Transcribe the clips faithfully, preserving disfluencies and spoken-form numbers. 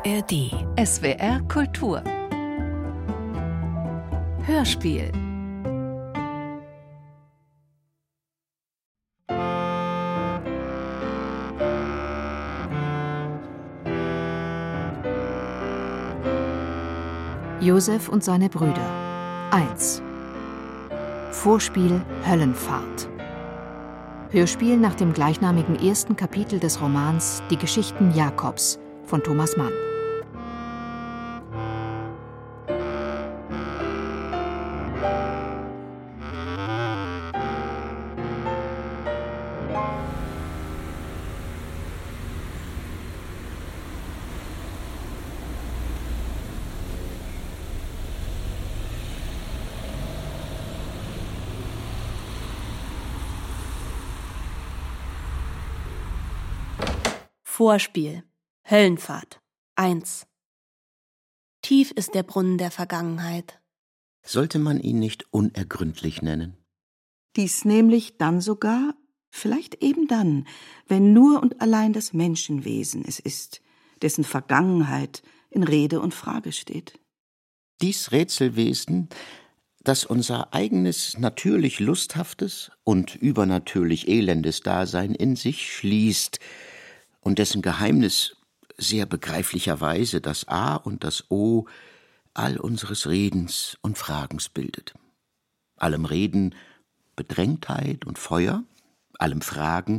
A R D. S W R Kultur. Hörspiel. Josef und seine Brüder. eins. Vorspiel Höllenfahrt. Hörspiel nach dem gleichnamigen ersten Kapitel des Romans Die Geschichten Jakobs von Thomas Mann. Vorspiel Höllenfahrt eins. Tief ist der Brunnen der Vergangenheit. Sollte man ihn nicht unergründlich nennen? Dies nämlich dann sogar, vielleicht eben dann, wenn nur und allein das Menschenwesen es ist, dessen Vergangenheit in Rede und Frage steht. Dies Rätselwesen, das unser eigenes natürlich lusthaftes und übernatürlich elendes Dasein in sich schließt und dessen Geheimnis sehr begreiflicherweise das A und das O all unseres Redens und Fragens bildet. Allem Reden Bedrängtheit und Feuer, allem Fragen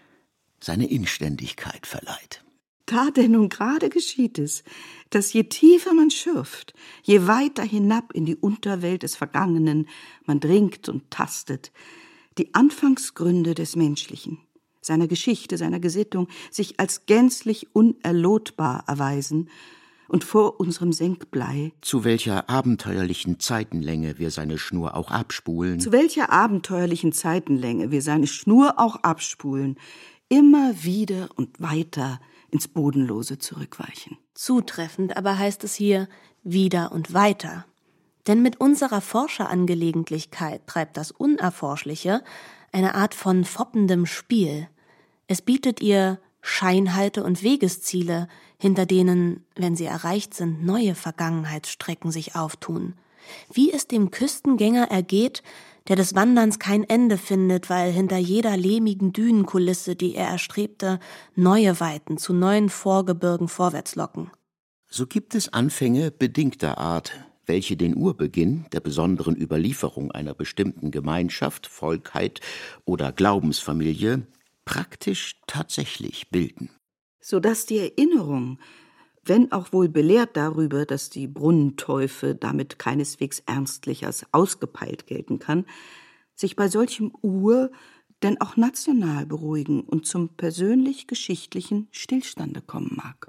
seine Inständigkeit verleiht. Da denn nun gerade geschieht es, dass je tiefer man schürft, je weiter hinab in die Unterwelt des Vergangenen man dringt und tastet, die Anfangsgründe des Menschlichen, seiner Geschichte, seiner Gesittung, sich als gänzlich unerlotbar erweisen und vor unserem Senkblei, zu welcher abenteuerlichen Zeitenlänge wir seine Schnur auch abspulen, zu welcher abenteuerlichen Zeitenlänge wir seine Schnur auch abspulen, immer wieder und weiter ins Bodenlose zurückweichen. Zutreffend aber heißt es hier wieder und weiter. Denn mit unserer Forscherangelegenlichkeit treibt das Unerforschliche eine Art von foppendem Spiel. Es bietet ihr Scheinhalte und Wegesziele, hinter denen, wenn sie erreicht sind, neue Vergangenheitsstrecken sich auftun. Wie es dem Küstengänger ergeht, der des Wanderns kein Ende findet, weil hinter jeder lehmigen Dünenkulisse, die er erstrebte, neue Weiten zu neuen Vorgebirgen vorwärts locken. So gibt es Anfänge bedingter Art, welche den Urbeginn der besonderen Überlieferung einer bestimmten Gemeinschaft, Volkheit oder Glaubensfamilie praktisch tatsächlich bilden. Sodass die Erinnerung, wenn auch wohl belehrt darüber, dass die Brunnenteufe damit keineswegs ernstlich als ausgepeilt gelten kann, sich bei solchem Ur denn auch national beruhigen und zum persönlich-geschichtlichen Stillstande kommen mag.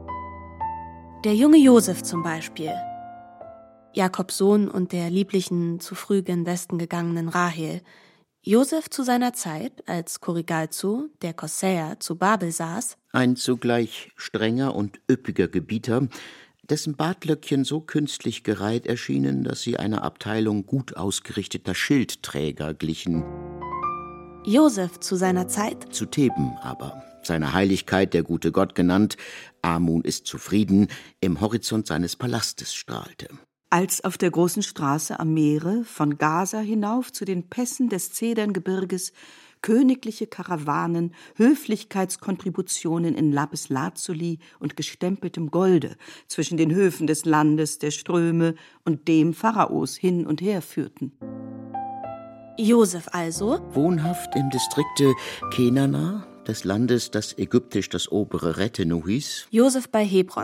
Der junge Josef zum Beispiel, Jakobs Sohn und der lieblichen, zu früh gen Westen gegangenen Rahel. Josef zu seiner Zeit, als Kurigalzu, der Kossäer, zu Babel saß, ein zugleich strenger und üppiger Gebieter, dessen Bartlöckchen so künstlich gereiht erschienen, dass sie einer Abteilung gut ausgerichteter Schildträger glichen. Josef zu seiner Zeit, zu Theben aber, seiner Heiligkeit der gute Gott genannt, Amun ist zufrieden, im Horizont seines Palastes strahlte. Als auf der großen Straße am Meere von Gaza hinauf zu den Pässen des Zederngebirges königliche Karawanen, Höflichkeitskontributionen in Lapis-Lazuli und gestempeltem Golde zwischen den Höfen des Landes der Ströme und dem Pharaos hin und her führten. Josef also, wohnhaft im Distrikte Kenana, des Landes, das ägyptisch das obere Rettenu hieß. Josef bei Hebron.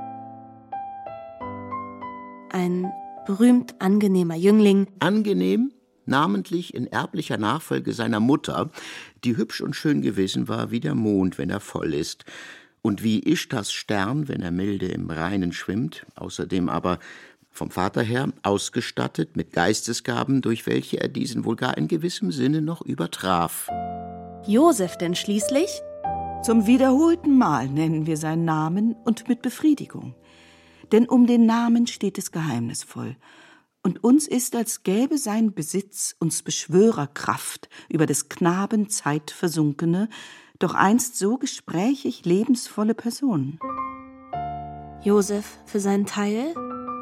Ein berühmt angenehmer Jüngling. Angenehm, namentlich in erblicher Nachfolge seiner Mutter, die hübsch und schön gewesen war wie der Mond, wenn er voll ist, und wie Ishtars Stern, wenn er milde im Reinen schwimmt, außerdem aber vom Vater her ausgestattet mit Geistesgaben, durch welche er diesen wohl gar in gewissem Sinne noch übertraf. Josef denn schließlich? Zum wiederholten Mal nennen wir seinen Namen und mit Befriedigung. Denn um den Namen steht es geheimnisvoll. Und uns ist, als gäbe sein Besitz uns Beschwörerkraft über des Knaben Zeit versunkene, doch einst so gesprächig lebensvolle Person. Josef für seinen Teil?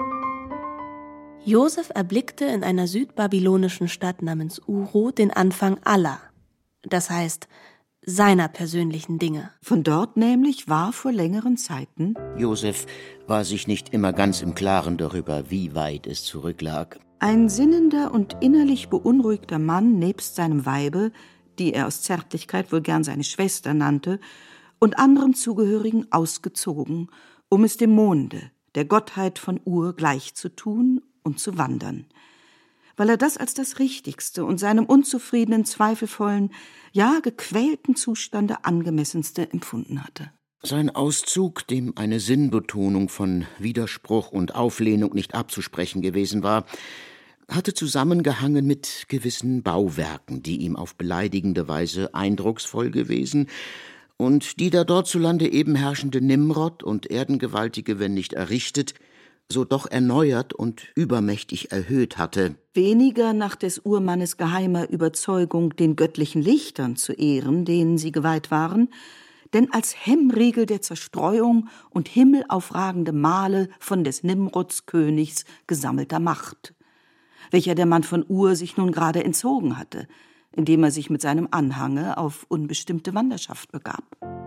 Josef erblickte in einer südbabylonischen Stadt namens Uru den Anfang aller, das heißt seiner persönlichen Dinge. Von dort nämlich war vor längeren Zeiten Josef war sich nicht immer ganz im Klaren darüber, wie weit es zurücklag. Ein sinnender und innerlich beunruhigter Mann nebst seinem Weibe, die er aus Zärtlichkeit wohl gern seine Schwester nannte, und anderen Zugehörigen ausgezogen, um es dem Monde, der Gottheit von Ur, gleich zu tun und zu wandern. Weil er das als das Richtigste und seinem unzufriedenen, zweifelvollen, ja gequälten Zustande angemessenste empfunden hatte. Sein Auszug, dem eine Sinnbetonung von Widerspruch und Auflehnung nicht abzusprechen gewesen war, hatte zusammengehangen mit gewissen Bauwerken, die ihm auf beleidigende Weise eindrucksvoll gewesen und die der dortzulande eben herrschende Nimrod und Erdengewaltige, wenn nicht errichtet, so doch erneuert und übermächtig erhöht hatte. Weniger nach des Urmannes geheimer Überzeugung, den göttlichen Lichtern zu ehren, denen sie geweiht waren, denn als Hemmriegel der Zerstreuung und himmelaufragende Male von des Nimrods Königs gesammelter Macht, welcher der Mann von Ur sich nun gerade entzogen hatte, indem er sich mit seinem Anhange auf unbestimmte Wanderschaft begab.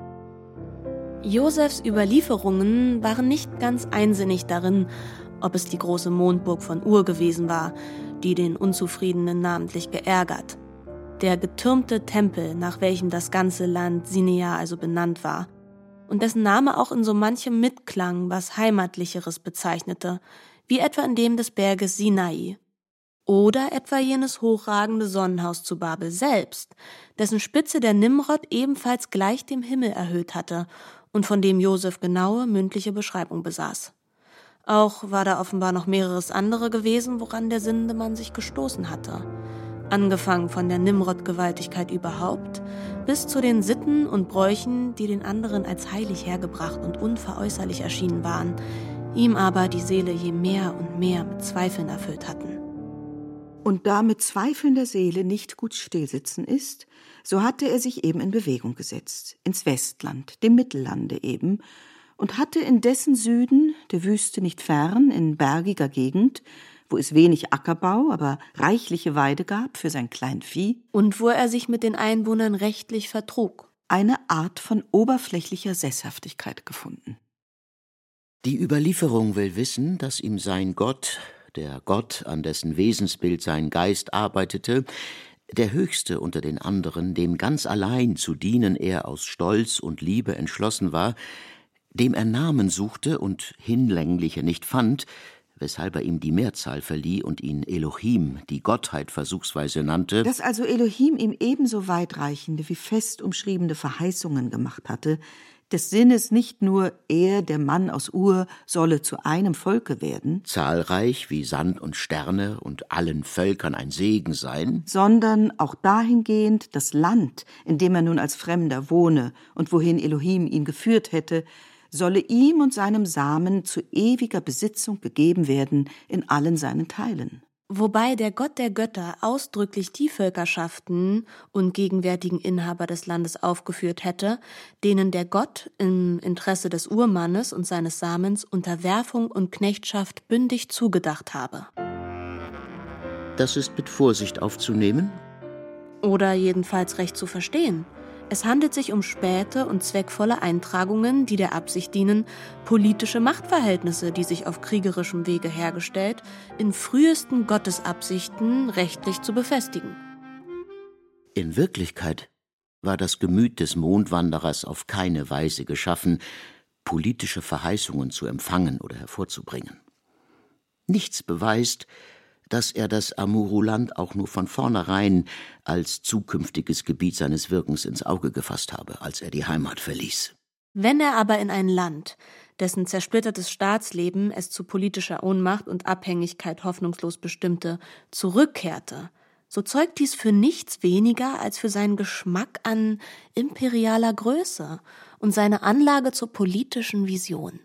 Josefs Überlieferungen waren nicht ganz einsinnig darin, ob es die große Mondburg von Ur gewesen war, die den Unzufriedenen namentlich geärgert. Der getürmte Tempel, nach welchem das ganze Land Sinea also benannt war, und dessen Name auch in so manchem mitklang, was Heimatlicheres bezeichnete, wie etwa in dem des Berges Sinai. Oder etwa jenes hochragende Sonnenhaus zu Babel selbst, dessen Spitze der Nimrod ebenfalls gleich dem Himmel erhöht hatte und von dem Josef genaue mündliche Beschreibung besaß. Auch war da offenbar noch mehreres andere gewesen, woran der sinnende Mann sich gestoßen hatte. Angefangen von der Nimrod-Gewaltigkeit überhaupt, bis zu den Sitten und Bräuchen, die den anderen als heilig hergebracht und unveräußerlich erschienen waren, ihm aber die Seele je mehr und mehr mit Zweifeln erfüllt hatten. Und da mit zweifelnder Seele nicht gut stillsitzen ist, so hatte er sich eben in Bewegung gesetzt, ins Westland, dem Mittellande eben, und hatte in dessen Süden, der Wüste nicht fern, in bergiger Gegend, wo es wenig Ackerbau, aber reichliche Weide gab für sein Kleinvieh, und wo er sich mit den Einwohnern rechtlich vertrug, eine Art von oberflächlicher Sesshaftigkeit gefunden. Die Überlieferung will wissen, dass ihm sein Gott, der Gott, an dessen Wesensbild sein Geist arbeitete, der Höchste unter den anderen, dem ganz allein zu dienen er aus Stolz und Liebe entschlossen war, dem er Namen suchte und hinlängliche nicht fand, weshalb er ihm die Mehrzahl verlieh und ihn Elohim, die Gottheit, versuchsweise nannte. Dass also Elohim ihm ebenso weitreichende wie fest umschriebene Verheißungen gemacht hatte, des Sinnes nicht nur er, der Mann aus Ur, solle zu einem Volke werden, zahlreich wie Sand und Sterne und allen Völkern ein Segen sein, sondern auch dahingehend, das Land, in dem er nun als Fremder wohne und wohin Elohim ihn geführt hätte, solle ihm und seinem Samen zu ewiger Besitzung gegeben werden in allen seinen Teilen. Wobei der Gott der Götter ausdrücklich die Völkerschaften und gegenwärtigen Inhaber des Landes aufgeführt hätte, denen der Gott im Interesse des Urmannes und seines Samens Unterwerfung und Knechtschaft bündig zugedacht habe. Das ist mit Vorsicht aufzunehmen? Oder jedenfalls recht zu verstehen. Es handelt sich um späte und zweckvolle Eintragungen, die der Absicht dienen, politische Machtverhältnisse, die sich auf kriegerischem Wege hergestellt, in frühesten Gottesabsichten rechtlich zu befestigen. In Wirklichkeit war das Gemüt des Mondwanderers auf keine Weise geschaffen, politische Verheißungen zu empfangen oder hervorzubringen. Nichts beweist, dass er das Amuruland auch nur von vornherein als zukünftiges Gebiet seines Wirkens ins Auge gefasst habe, als er die Heimat verließ. Wenn er aber in ein Land, dessen zersplittertes Staatsleben es zu politischer Ohnmacht und Abhängigkeit hoffnungslos bestimmte, zurückkehrte, so zeugt dies für nichts weniger als für seinen Geschmack an imperialer Größe und seine Anlage zur politischen Vision.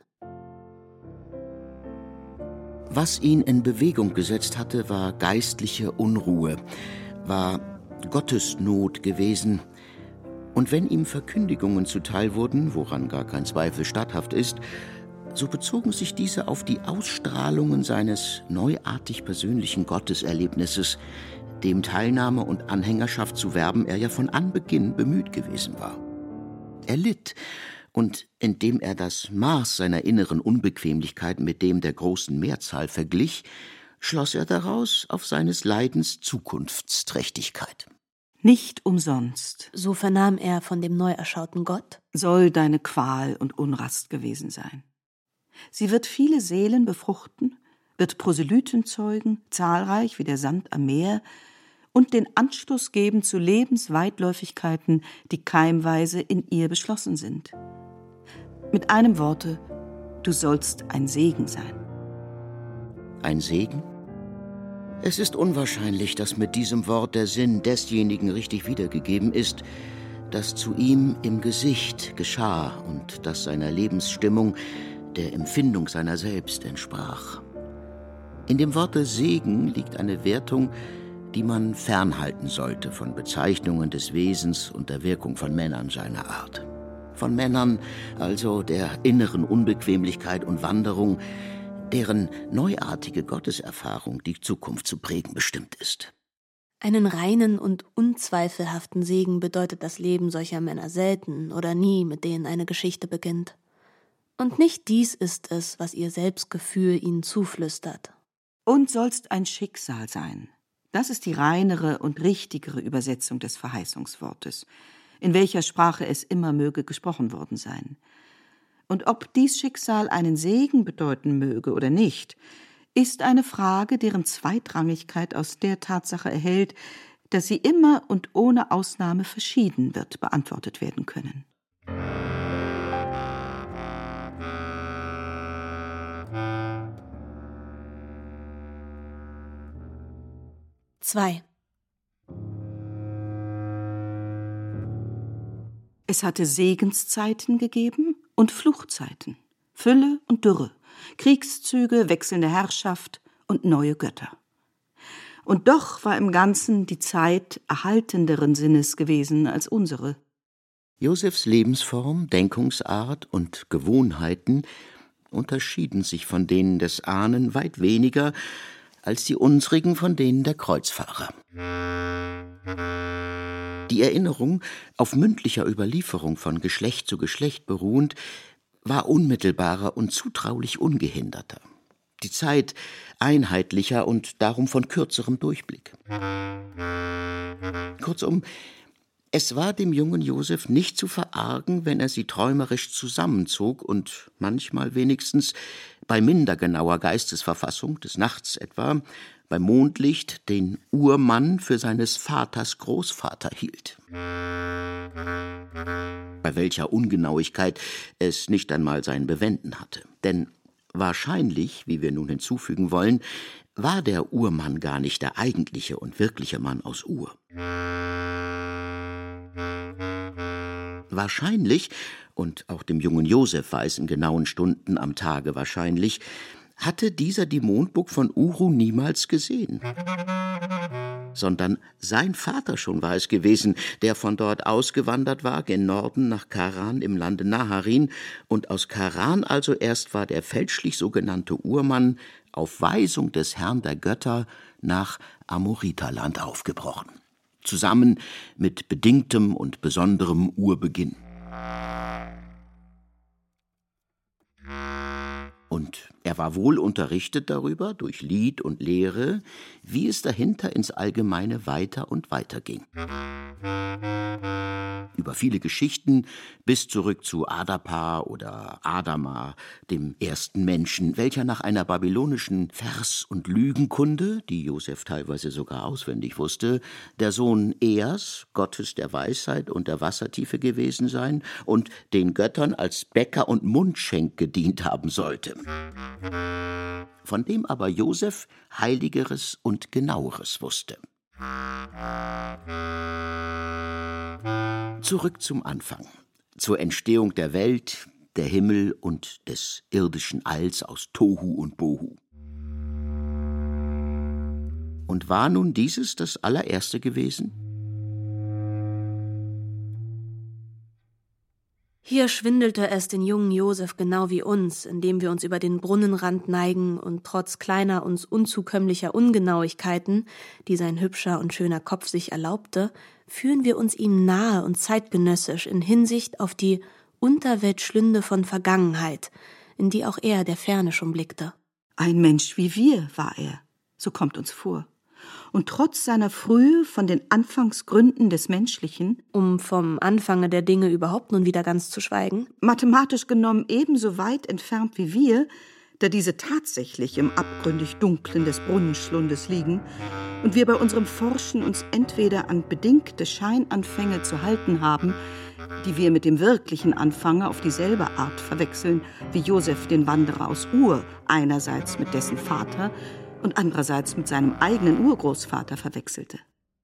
Was ihn in Bewegung gesetzt hatte, war geistliche Unruhe, war Gottesnot gewesen. Und wenn ihm Verkündigungen zuteil wurden, woran gar kein Zweifel statthaft ist, so bezogen sich diese auf die Ausstrahlungen seines neuartig persönlichen Gotteserlebnisses, dem Teilnahme und Anhängerschaft zu werben er ja von Anbeginn bemüht gewesen war. Er litt, und indem er das Maß seiner inneren Unbequemlichkeit mit dem der großen Mehrzahl verglich, schloss er daraus auf seines Leidens Zukunftsträchtigkeit. Nicht umsonst, so vernahm er von dem neu erschauten Gott, soll deine Qual und Unrast gewesen sein. Sie wird viele Seelen befruchten, wird Proselyten zeugen, zahlreich wie der Sand am Meer, und den Anstoß geben zu Lebensweitläufigkeiten, die keimweise in ihr beschlossen sind. Mit einem Worte, du sollst ein Segen sein. Ein Segen? Es ist unwahrscheinlich, dass mit diesem Wort der Sinn desjenigen richtig wiedergegeben ist, das zu ihm im Gesicht geschah und das seiner Lebensstimmung, der Empfindung seiner selbst entsprach. In dem Worte Segen liegt eine Wertung, die man fernhalten sollte von Bezeichnungen des Wesens und der Wirkung von Männern seiner Art. Von Männern, also der inneren Unbequemlichkeit und Wanderung, deren neuartige Gotteserfahrung die Zukunft zu prägen bestimmt ist. Einen reinen und unzweifelhaften Segen bedeutet das Leben solcher Männer selten oder nie, mit denen eine Geschichte beginnt. Und nicht dies ist es, was ihr Selbstgefühl ihnen zuflüstert. Und sollst ein Schicksal sein. Das ist die reinere und richtigere Übersetzung des Verheißungswortes, in welcher Sprache es immer möge gesprochen worden sein. Und ob dies Schicksal einen Segen bedeuten möge oder nicht, ist eine Frage, deren Zweitrangigkeit aus der Tatsache erhält, dass sie immer und ohne Ausnahme verschieden wird beantwortet werden können. zwei. Es hatte Segenszeiten gegeben und Fluchzeiten, Fülle und Dürre, Kriegszüge, wechselnde Herrschaft und neue Götter. Und doch war im Ganzen die Zeit erhaltenderen Sinnes gewesen als unsere. Josephs Lebensform, Denkungsart und Gewohnheiten unterschieden sich von denen des Ahnen weit weniger als die unsrigen von denen der Kreuzfahrer. Die Erinnerung, auf mündlicher Überlieferung von Geschlecht zu Geschlecht beruhend, war unmittelbarer und zutraulich ungehinderter. Die Zeit einheitlicher und darum von kürzerem Durchblick. Kurzum, es war dem jungen Joseph nicht zu verargen, wenn er sie träumerisch zusammenzog und manchmal wenigstens bei minder genauer Geistesverfassung, des Nachts etwa, bei Mondlicht den Urmann für seines Vaters Großvater hielt. Bei welcher Ungenauigkeit es nicht einmal sein Bewenden hatte. Denn wahrscheinlich, wie wir nun hinzufügen wollen, war der Urmann gar nicht der eigentliche und wirkliche Mann aus Ur. Wahrscheinlich, und auch dem jungen Joseph war es in genauen Stunden am Tage wahrscheinlich, hatte dieser die Mondburg von Uru niemals gesehen. Sondern sein Vater schon war es gewesen, der von dort ausgewandert war, gen Norden nach Karan im Lande Naharin, und aus Karan also erst war der fälschlich sogenannte Urmann auf Weisung des Herrn der Götter nach Amoriterland aufgebrochen. Zusammen mit bedingtem und besonderem Urbeginn. Und er war wohl unterrichtet darüber, durch Lied und Lehre, wie es dahinter ins Allgemeine weiter und weiter ging. Über viele Geschichten bis zurück zu Adapa oder Adama, dem ersten Menschen, welcher nach einer babylonischen Vers- und Lügenkunde, die Joseph teilweise sogar auswendig wusste, der Sohn Eas, Gottes der Weisheit und der Wassertiefe gewesen sein und den Göttern als Bäcker und Mundschenk gedient haben sollte. Von dem aber Joseph Heiligeres und Genaueres wusste. Zurück zum Anfang, zur Entstehung der Welt, der Himmel und des irdischen Alls aus Tohu und Bohu. Und war nun dieses das allererste gewesen? Hier schwindelte es den jungen Josef genau wie uns, indem wir uns über den Brunnenrand neigen und trotz kleiner, uns unzukömmlicher Ungenauigkeiten, die sein hübscher und schöner Kopf sich erlaubte, fühlen wir uns ihm nahe und zeitgenössisch in Hinsicht auf die Unterweltschlünde von Vergangenheit, in die auch er der Ferne schon blickte. Ein Mensch wie wir war er, so kommt uns vor. Und trotz seiner Frühe von den Anfangsgründen des Menschlichen, um vom Anfange der Dinge überhaupt nun wieder ganz zu schweigen, mathematisch genommen ebenso weit entfernt wie wir, da diese tatsächlich im abgründig Dunklen des Brunnenschlundes liegen und wir bei unserem Forschen uns entweder an bedingte Scheinanfänge zu halten haben, die wir mit dem wirklichen Anfange auf dieselbe Art verwechseln, wie Josef den Wanderer aus Ur einerseits mit dessen Vater und andererseits mit seinem eigenen Urgroßvater verwechselte.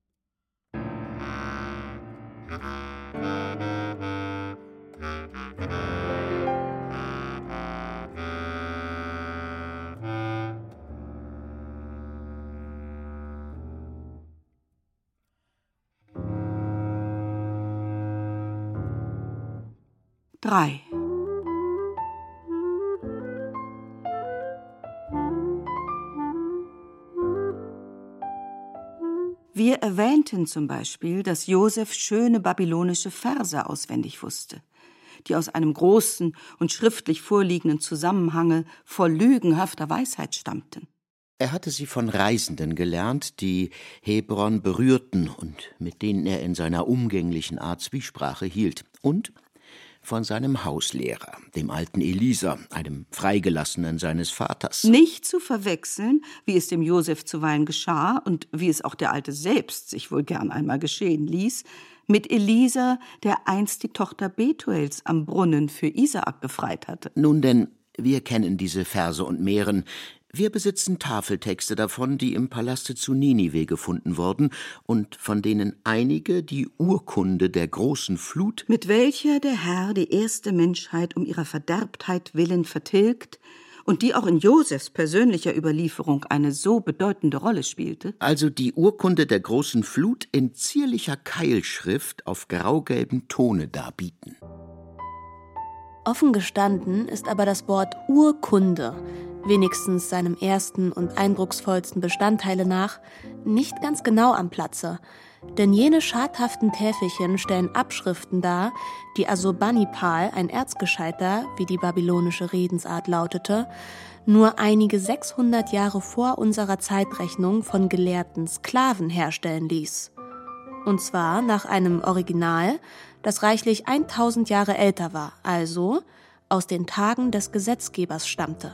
Drei. Wir erwähnten zum Beispiel, dass Josef schöne babylonische Verse auswendig wusste, die aus einem großen und schriftlich vorliegenden Zusammenhange voll lügenhafter Weisheit stammten. Er hatte sie von Reisenden gelernt, die Hebron berührten und mit denen er in seiner umgänglichen Art Zwiesprache hielt, und von seinem Hauslehrer, dem alten Elisa, einem Freigelassenen seines Vaters. Nicht zu verwechseln, wie es dem Josef zuweilen geschah und wie es auch der Alte selbst sich wohl gern einmal geschehen ließ, mit Elisa, der einst die Tochter Betuels am Brunnen für Isaak befreit hatte. Nun denn, wir kennen diese Verse und mehren. Wir besitzen Tafeltexte davon, die im Palaste zu Ninive gefunden wurden und von denen einige die Urkunde der großen Flut, mit welcher der Herr die erste Menschheit um ihrer Verderbtheit willen vertilgt und die auch in Josefs persönlicher Überlieferung eine so bedeutende Rolle spielte, also die Urkunde der großen Flut in zierlicher Keilschrift auf graugelbem Tone darbieten. Offen gestanden ist aber das Wort Urkunde, wenigstens seinem ersten und eindrucksvollsten Bestandteile nach, nicht ganz genau am Platze, denn jene schadhaften Täfelchen stellen Abschriften dar, die Assurbanipal, ein Erzgescheiter, wie die babylonische Redensart lautete, nur einige sechshundert Jahre vor unserer Zeitrechnung von gelehrten Sklaven herstellen ließ. Und zwar nach einem Original, das reichlich tausend Jahre älter war, also aus den Tagen des Gesetzgebers stammte.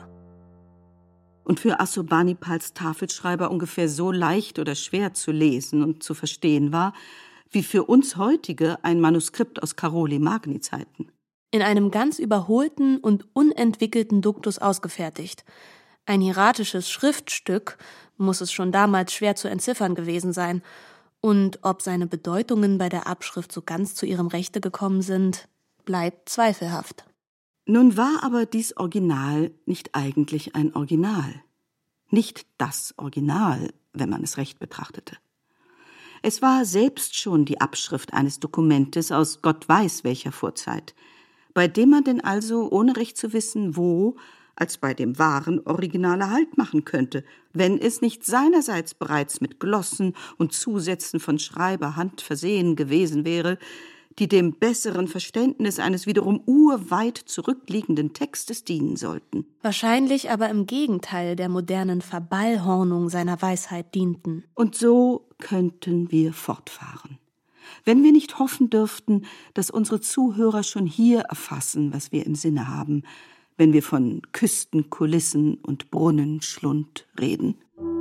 Und für Assurbanipals Tafelschreiber ungefähr so leicht oder schwer zu lesen und zu verstehen war, wie für uns heutige ein Manuskript aus Caroli Magni Zeiten. In einem ganz überholten und unentwickelten Duktus ausgefertigt. Ein hieratisches Schriftstück muss es schon damals schwer zu entziffern gewesen sein. Und ob seine Bedeutungen bei der Abschrift so ganz zu ihrem Rechte gekommen sind, bleibt zweifelhaft. Nun war aber dies Original nicht eigentlich ein Original. Nicht das Original, wenn man es recht betrachtete. Es war selbst schon die Abschrift eines Dokumentes aus Gott weiß welcher Vorzeit, bei dem man denn also, ohne recht zu wissen, wo, als bei dem wahren Originale Halt machen könnte, wenn es nicht seinerseits bereits mit Glossen und Zusätzen von Schreiberhand versehen gewesen wäre, die dem besseren Verständnis eines wiederum urweit zurückliegenden Textes dienen sollten. Wahrscheinlich aber im Gegenteil der modernen Verballhornung seiner Weisheit dienten. Und so könnten wir fortfahren. Wenn wir nicht hoffen dürften, dass unsere Zuhörer schon hier erfassen, was wir im Sinne haben, wenn wir von Küstenkulissen und Brunnenschlund reden.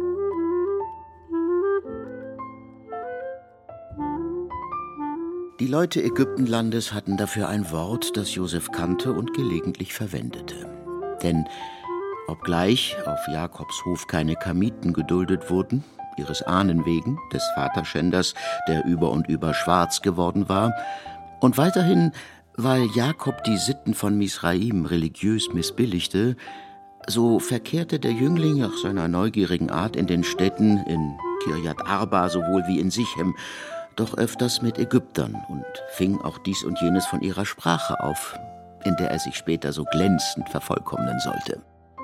Die Leute Ägyptenlandes hatten dafür ein Wort, das Josef kannte und gelegentlich verwendete. Denn obgleich auf Jakobs Hof keine Kamiten geduldet wurden, ihres Ahnen wegen, des Vaterschänders, der über und über schwarz geworden war, und weiterhin, weil Jakob die Sitten von Misraim religiös missbilligte, so verkehrte der Jüngling nach seiner neugierigen Art in den Städten, in Kirjat Arba sowohl wie in Sichem, doch öfters mit Ägyptern und fing auch dies und jenes von ihrer Sprache auf, in der er sich später so glänzend vervollkommnen sollte.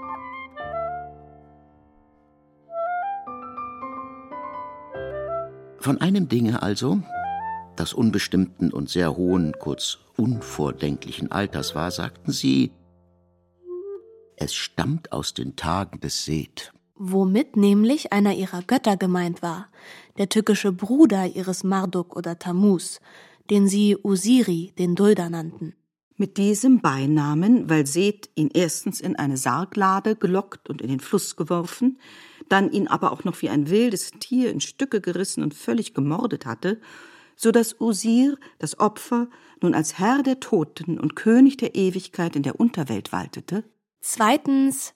Von einem Dinge also, das unbestimmten und sehr hohen, kurz unvordenklichen Alters war, sagten sie, es stammt aus den Tagen des Seth. Womit nämlich einer ihrer Götter gemeint war, der tückische Bruder ihres Marduk oder Tammuz, den sie Osiri, den Dulder, nannten. Mit diesem Beinamen, weil Seth ihn erstens in eine Sarglade gelockt und in den Fluss geworfen, dann ihn aber auch noch wie ein wildes Tier in Stücke gerissen und völlig gemordet hatte, so dass Osir, das Opfer, nun als Herr der Toten und König der Ewigkeit in der Unterwelt waltete. Zweitens,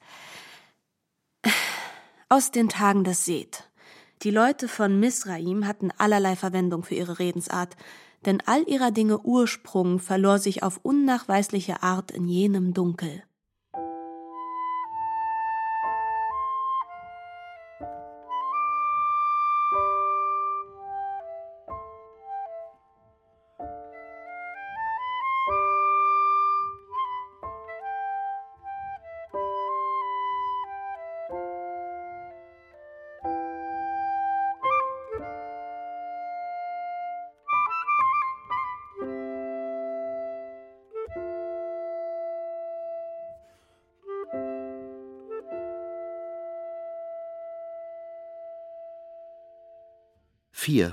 aus den Tagen des Seth. Die Leute von Misraim hatten allerlei Verwendung für ihre Redensart, denn all ihrer Dinge Ursprung verlor sich auf unnachweisliche Art in jenem Dunkel. vier.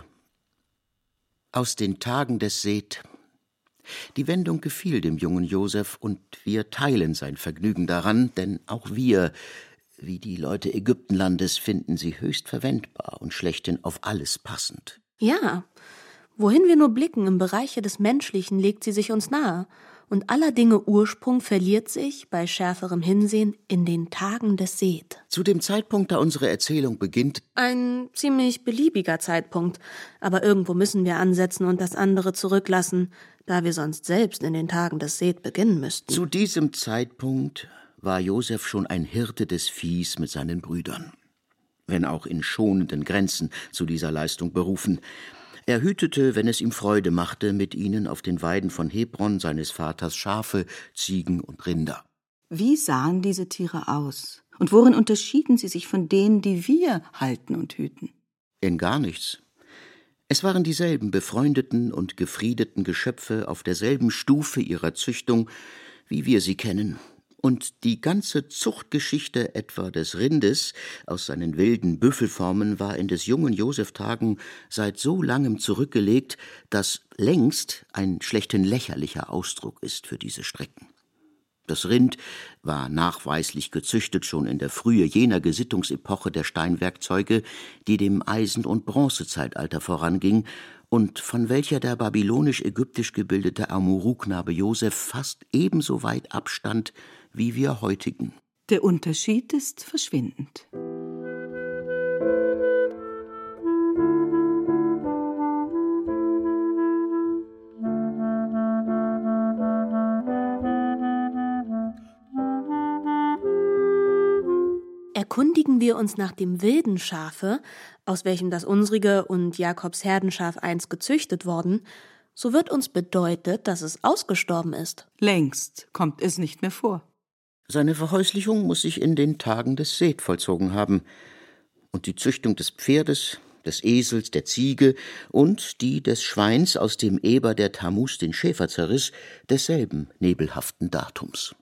Aus den Tagen des Seth. Die Wendung gefiel dem jungen Joseph, und wir teilen sein Vergnügen daran, denn auch wir, wie die Leute Ägyptenlandes, finden sie höchst verwendbar und schlechthin auf alles passend. Ja, wohin wir nur blicken, im Bereiche des Menschlichen legt sie sich uns nahe, und aller Dinge Ursprung verliert sich, bei schärferem Hinsehen, in den Tagen des Seth. Zu dem Zeitpunkt, da unsere Erzählung beginnt, Ein ziemlich beliebiger Zeitpunkt, aber irgendwo müssen wir ansetzen und das andere zurücklassen, da wir sonst selbst in den Tagen des Seth beginnen müssten. Zu diesem Zeitpunkt war Joseph schon ein Hirte des Viehs mit seinen Brüdern, wenn auch in schonenden Grenzen zu dieser Leistung berufen. Er hütete, wenn es ihm Freude machte, mit ihnen auf den Weiden von Hebron seines Vaters Schafe, Ziegen und Rinder. Wie sahen diese Tiere aus? Und worin unterschieden sie sich von denen, die wir halten und hüten? In gar nichts. Es waren dieselben befreundeten und gefriedeten Geschöpfe auf derselben Stufe ihrer Züchtung, wie wir sie kennen. Und die ganze Zuchtgeschichte etwa des Rindes aus seinen wilden Büffelformen war in des jungen Joseph Tagen seit so langem zurückgelegt, dass längst ein schlechthin lächerlicher Ausdruck ist für diese Strecken. Das Rind war nachweislich gezüchtet schon in der Frühe jener Gesittungsepoche der Steinwerkzeuge, die dem Eisen- und Bronzezeitalter voranging und von welcher der babylonisch-ägyptisch gebildete Amuruknabe Joseph fast ebenso weit abstand wie wir heutigen. Der Unterschied ist verschwindend. Erkundigen wir uns nach dem wilden Schafe, aus welchem das unsrige und Jakobs Herdenschaf einst gezüchtet worden, so wird uns bedeutet, dass es ausgestorben ist. Längst kommt es nicht mehr vor. Seine Verhäuslichung muss sich in den Tagen des Seth vollzogen haben und die Züchtung des Pferdes, des Esels, der Ziege und die des Schweins, aus dem Eber der Tammuz den Schäfer zerriss, desselben nebelhaften Datums.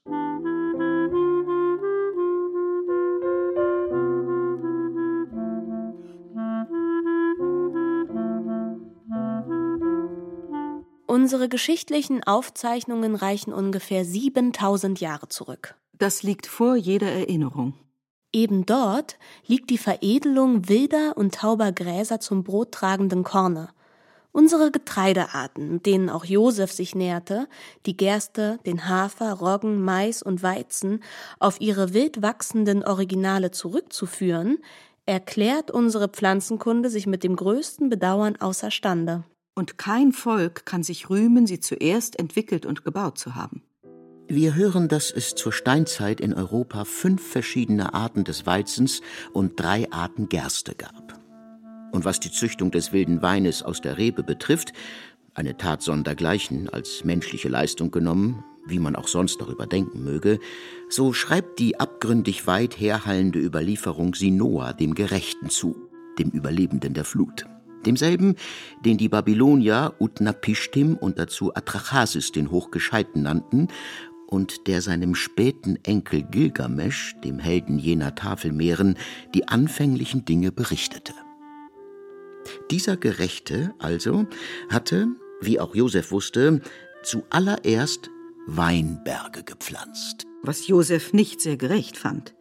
Unsere geschichtlichen Aufzeichnungen reichen ungefähr siebentausend Jahre zurück. Das liegt vor jeder Erinnerung. Eben dort liegt die Veredelung wilder und tauber Gräser zum brottragenden Korne. Unsere Getreidearten, mit denen auch Joseph sich näherte, die Gerste, den Hafer, Roggen, Mais und Weizen, auf ihre wild wachsenden Originale zurückzuführen, erklärt unsere Pflanzenkunde sich mit dem größten Bedauern außerstande. Und kein Volk kann sich rühmen, sie zuerst entwickelt und gebaut zu haben. Wir hören, dass es zur Steinzeit in Europa fünf verschiedene Arten des Weizens und drei Arten Gerste gab. Und was die Züchtung des wilden Weines aus der Rebe betrifft, eine Tat sondergleichen als menschliche Leistung genommen, wie man auch sonst darüber denken möge, so schreibt die abgründig weit herhallende Überlieferung sie Noah, dem Gerechten, zu, dem Überlebenden der Flut. Demselben, den die Babylonier Utnapishtim und dazu Atrachasis den Hochgescheiten nannten und der seinem späten Enkel Gilgamesch, dem Helden jener Tafelmeeren, die anfänglichen Dinge berichtete. Dieser Gerechte also hatte, wie auch Josef wusste, zuallererst Weinberge gepflanzt. Was Josef nicht sehr gerecht fand.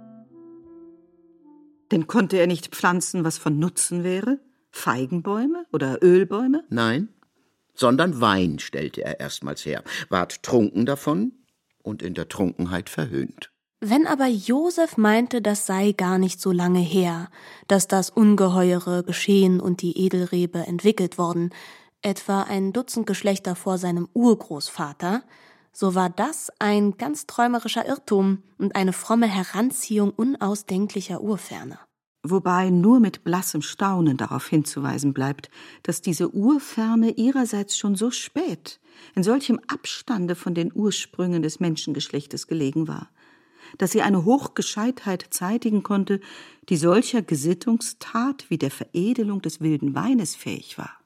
Denn konnte er nicht pflanzen, was von Nutzen wäre? Feigenbäume oder Ölbäume? Nein, sondern Wein stellte er erstmals her, ward trunken davon und in der Trunkenheit verhöhnt. Wenn aber Josef meinte, das sei gar nicht so lange her, dass das Ungeheure geschehen und die Edelrebe entwickelt worden, etwa ein Dutzend Geschlechter vor seinem Urgroßvater, so war das ein ganz träumerischer Irrtum und eine fromme Heranziehung unausdenklicher Urferne. Wobei nur mit blassem Staunen darauf hinzuweisen bleibt, dass diese Urferne ihrerseits schon so spät, in solchem Abstande von den Ursprüngen des Menschengeschlechtes gelegen war, dass sie eine Hochgescheitheit zeitigen konnte, die solcher Gesittungstat wie der Veredelung des wilden Weines fähig war.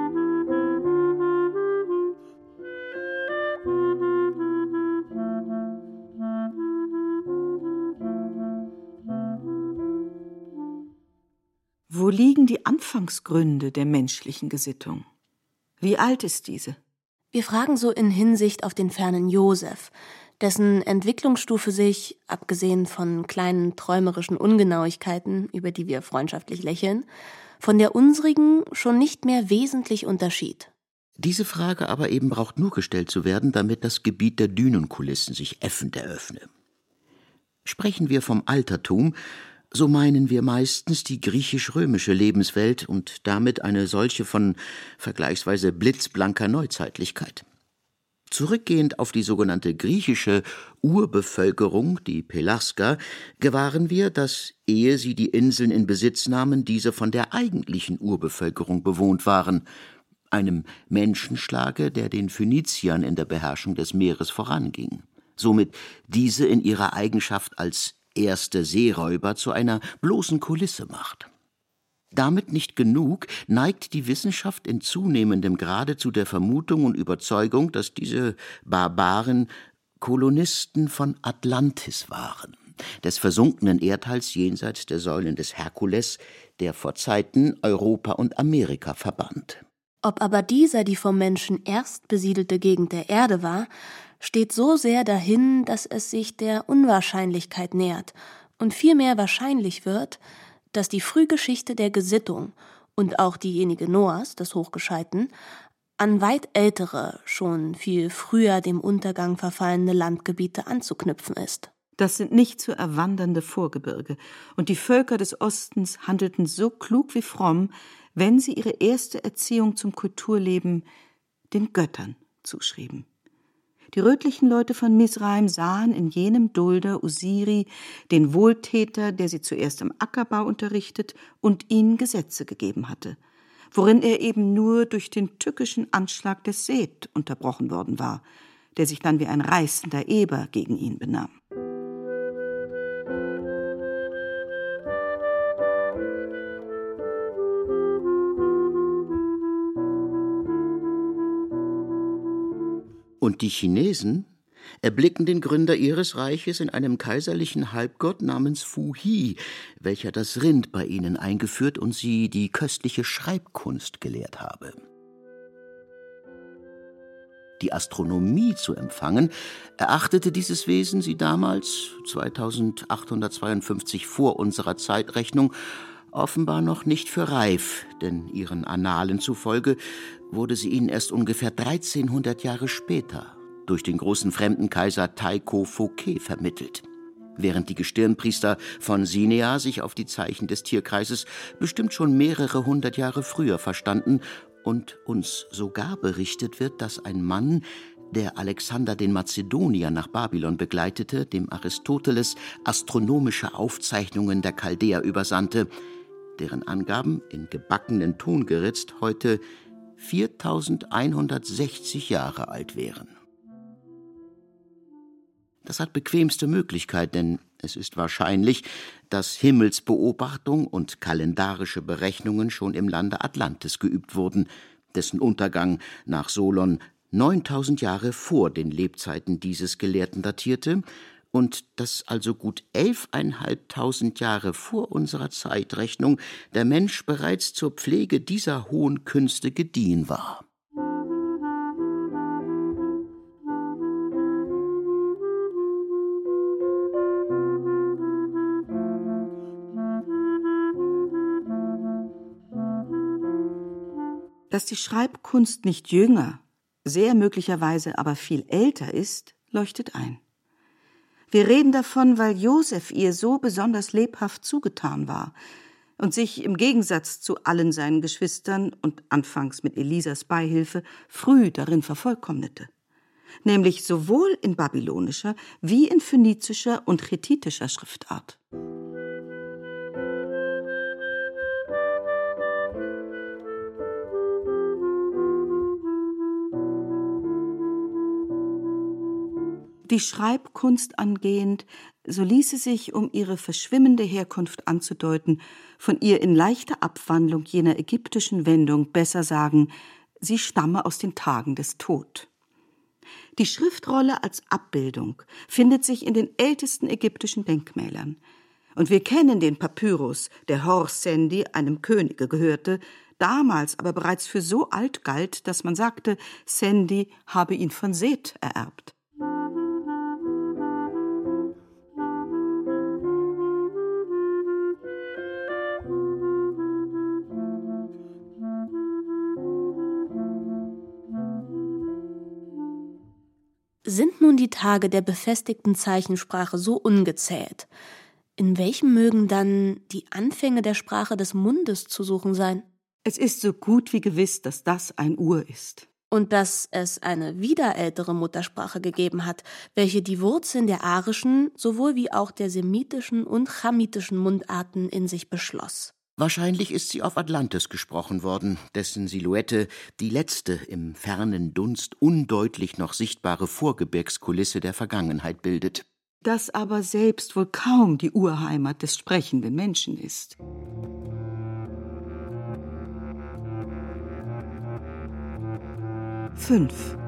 Wo liegen die Anfangsgründe der menschlichen Gesittung? Wie alt ist diese? Wir fragen so in Hinsicht auf den fernen Josef, dessen Entwicklungsstufe sich, abgesehen von kleinen träumerischen Ungenauigkeiten, über die wir freundschaftlich lächeln, von der unsrigen schon nicht mehr wesentlich unterschied. Diese Frage aber eben braucht nur gestellt zu werden, damit das Gebiet der Dünenkulissen sich äffend eröffne. Sprechen wir vom Altertum, so meinen wir meistens die griechisch-römische Lebenswelt und damit eine solche von vergleichsweise blitzblanker Neuzeitlichkeit. Zurückgehend auf die sogenannte griechische Urbevölkerung, die Pelasger, gewahren wir, dass, ehe sie die Inseln in Besitz nahmen, diese von der eigentlichen Urbevölkerung bewohnt waren, einem Menschenschlage, der den Phöniziern in der Beherrschung des Meeres voranging. Somit diese in ihrer Eigenschaft als erste Seeräuber zu einer bloßen Kulisse macht. Damit nicht genug, neigt die Wissenschaft in zunehmendem Grade zu der Vermutung und Überzeugung, dass diese Barbaren Kolonisten von Atlantis waren, des versunkenen Erdteils jenseits der Säulen des Herkules, der vor Zeiten Europa und Amerika verband. Ob aber dieser die vom Menschen erst besiedelte Gegend der Erde war, steht so sehr dahin, dass es sich der Unwahrscheinlichkeit nähert und vielmehr wahrscheinlich wird, dass die Frühgeschichte der Gesittung und auch diejenige Noahs, des Hochgescheiten, an weit ältere, schon viel früher dem Untergang verfallene Landgebiete anzuknüpfen ist. Das sind nicht zu erwandernde Vorgebirge, und die Völker des Ostens handelten so klug wie fromm, wenn sie ihre erste Erziehung zum Kulturleben den Göttern zuschrieben. Die rötlichen Leute von Misraim sahen in jenem Dulder Usiri den Wohltäter, der sie zuerst im Ackerbau unterrichtet und ihnen Gesetze gegeben hatte, worin er eben nur durch den tückischen Anschlag des Seth unterbrochen worden war, der sich dann wie ein reißender Eber gegen ihn benahm. Und die Chinesen erblicken den Gründer ihres Reiches in einem kaiserlichen Halbgott namens Fu Hi, welcher das Rind bei ihnen eingeführt und sie die köstliche Schreibkunst gelehrt habe. Die Astronomie zu empfangen, erachtete dieses Wesen sie damals, zweitausendachthundertzweiundfünfzig vor unserer Zeitrechnung, offenbar noch nicht für reif, denn ihren Annalen zufolge wurde sie ihnen erst ungefähr dreizehnhundert Jahre später durch den großen fremden Kaiser Taiko Foke vermittelt, während die Gestirnpriester von Sinea sich auf die Zeichen des Tierkreises bestimmt schon mehrere hundert Jahre früher verstanden und uns sogar berichtet wird, dass ein Mann, der Alexander den Mazedonier nach Babylon begleitete, dem Aristoteles astronomische Aufzeichnungen der Chaldäer übersandte, deren Angaben, in gebackenen Ton geritzt, heute viertausendeinhundertsechzig Jahre alt wären. Das hat bequemste Möglichkeit, denn es ist wahrscheinlich, dass Himmelsbeobachtung und kalendarische Berechnungen schon im Lande Atlantis geübt wurden, dessen Untergang nach Solon neuntausend Jahre vor den Lebzeiten dieses Gelehrten datierte und dass also gut elfeinhalbtausend Jahre vor unserer Zeitrechnung der Mensch bereits zur Pflege dieser hohen Künste gediehen war. Dass die Schreibkunst nicht jünger, sehr möglicherweise aber viel älter ist, leuchtet ein. Wir reden davon, weil Josef ihr so besonders lebhaft zugetan war und sich im Gegensatz zu allen seinen Geschwistern und anfangs mit Elisas Beihilfe früh darin vervollkommnete, nämlich sowohl in babylonischer wie in phönizischer und chethitischer Schriftart. Die Schreibkunst angehend, so ließe sich, um ihre verschwimmende Herkunft anzudeuten, von ihr in leichter Abwandlung jener ägyptischen Wendung besser sagen, sie stamme aus den Tagen des Tod. Die Schriftrolle als Abbildung findet sich in den ältesten ägyptischen Denkmälern. Und wir kennen den Papyrus, der Hor-Sendi, einem Könige gehörte, damals aber bereits für so alt galt, dass man sagte, Sendi habe ihn von Seth ererbt. Sind nun die Tage der befestigten Zeichensprache so ungezählt? In welchem mögen dann die Anfänge der Sprache des Mundes zu suchen sein? Es ist so gut wie gewiss, dass das ein Ur ist. Und dass es eine wieder ältere Muttersprache gegeben hat, welche die Wurzeln der arischen sowohl wie auch der semitischen und chamitischen Mundarten in sich beschloss. Wahrscheinlich ist sie auf Atlantis gesprochen worden, dessen Silhouette die letzte im fernen Dunst undeutlich noch sichtbare Vorgebirgskulisse der Vergangenheit bildet. Das aber selbst wohl kaum die Urheimat des sprechenden Menschen ist. fünf.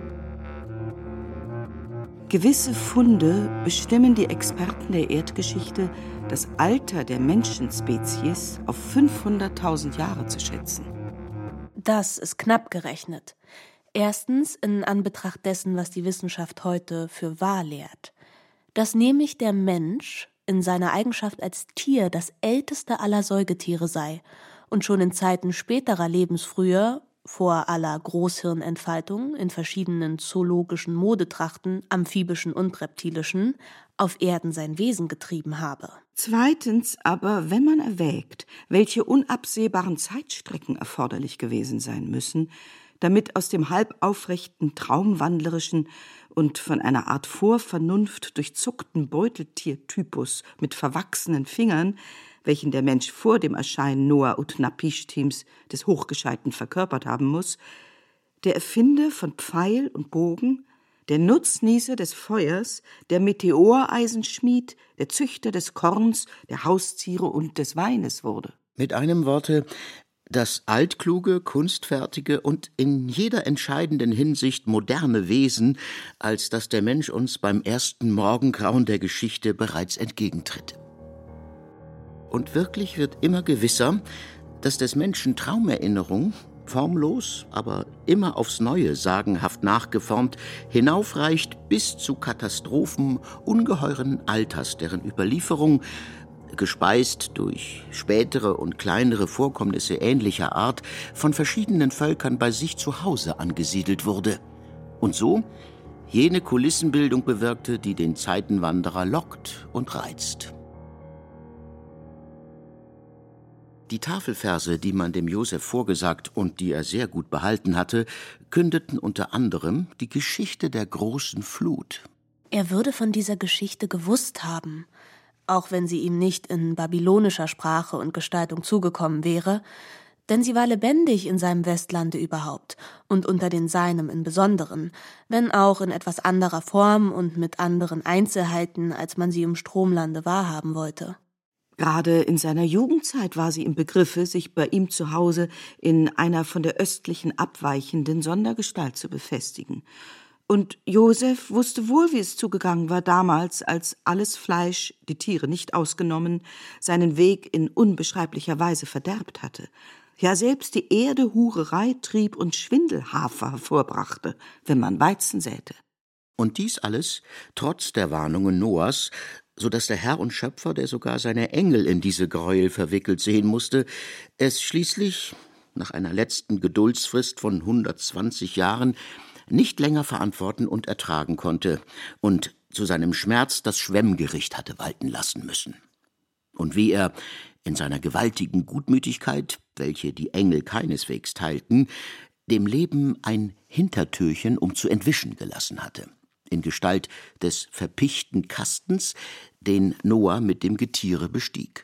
Gewisse Funde bestimmen die Experten der Erdgeschichte, das Alter der Menschenspezies auf fünfhunderttausend Jahre zu schätzen. Das ist knapp gerechnet. Erstens in Anbetracht dessen, was die Wissenschaft heute für wahr lehrt. Dass nämlich der Mensch in seiner Eigenschaft als Tier das älteste aller Säugetiere sei und schon in Zeiten späterer Lebensfrühe, vor aller Großhirnentfaltung in verschiedenen zoologischen Modetrachten, amphibischen und reptilischen, auf Erden sein Wesen getrieben habe. Zweitens aber, wenn man erwägt, welche unabsehbaren Zeitstrecken erforderlich gewesen sein müssen, damit aus dem halbaufrechten, traumwandlerischen und von einer Art Vorvernunft durchzuckten Beuteltiertypus mit verwachsenen Fingern, welchen der Mensch vor dem Erscheinen Noah und Napishtims des Hochgescheiten verkörpert haben muss, der Erfinder von Pfeil und Bogen, der Nutznießer des Feuers, der Meteoreisenschmied, der Züchter des Korns, der Haustiere und des Weines wurde. Mit einem Worte, das altkluge, kunstfertige und in jeder entscheidenden Hinsicht moderne Wesen, als das der Mensch uns beim ersten Morgengrauen der Geschichte bereits entgegentritt. Und wirklich wird immer gewisser, dass des Menschen Traumerinnerung, formlos, aber immer aufs Neue sagenhaft nachgeformt, hinaufreicht bis zu Katastrophen ungeheuren Alters, deren Überlieferung, gespeist durch spätere und kleinere Vorkommnisse ähnlicher Art, von verschiedenen Völkern bei sich zu Hause angesiedelt wurde. Und so jene Kulissenbildung bewirkte, die den Zeitenwanderer lockt und reizt. Die Tafelverse, die man dem Josef vorgesagt und die er sehr gut behalten hatte, kündeten unter anderem die Geschichte der großen Flut. Er würde von dieser Geschichte gewusst haben. auch wenn sie ihm nicht in babylonischer Sprache und Gestaltung zugekommen wäre, denn sie war lebendig in seinem Westlande überhaupt und unter den Seinem im Besonderen, wenn auch in etwas anderer Form und mit anderen Einzelheiten, als man sie im Stromlande wahrhaben wollte. Gerade in seiner Jugendzeit war sie im Begriffe, sich bei ihm zu Hause in einer von der östlichen abweichenden Sondergestalt zu befestigen. Und Josef wusste wohl, wie es zugegangen war damals, als alles Fleisch, die Tiere nicht ausgenommen, seinen Weg in unbeschreiblicher Weise verderbt hatte. Ja, selbst die Erde Hurerei trieb und Schwindelhafer hervorbrachte, wenn man Weizen säte. Und dies alles trotz der Warnungen Noahs, so dass der Herr und Schöpfer, der sogar seine Engel in diese Gräuel verwickelt sehen musste, es schließlich, nach einer letzten Geduldsfrist von hundertzwanzig Jahren, nicht länger verantworten und ertragen konnte und zu seinem Schmerz das Schwemmgericht hatte walten lassen müssen. Und wie er in seiner gewaltigen Gutmütigkeit, welche die Engel keineswegs teilten, dem Leben ein Hintertürchen, um zu entwischen, gelassen hatte, in Gestalt des verpichten Kastens, den Noah mit dem Getiere bestieg.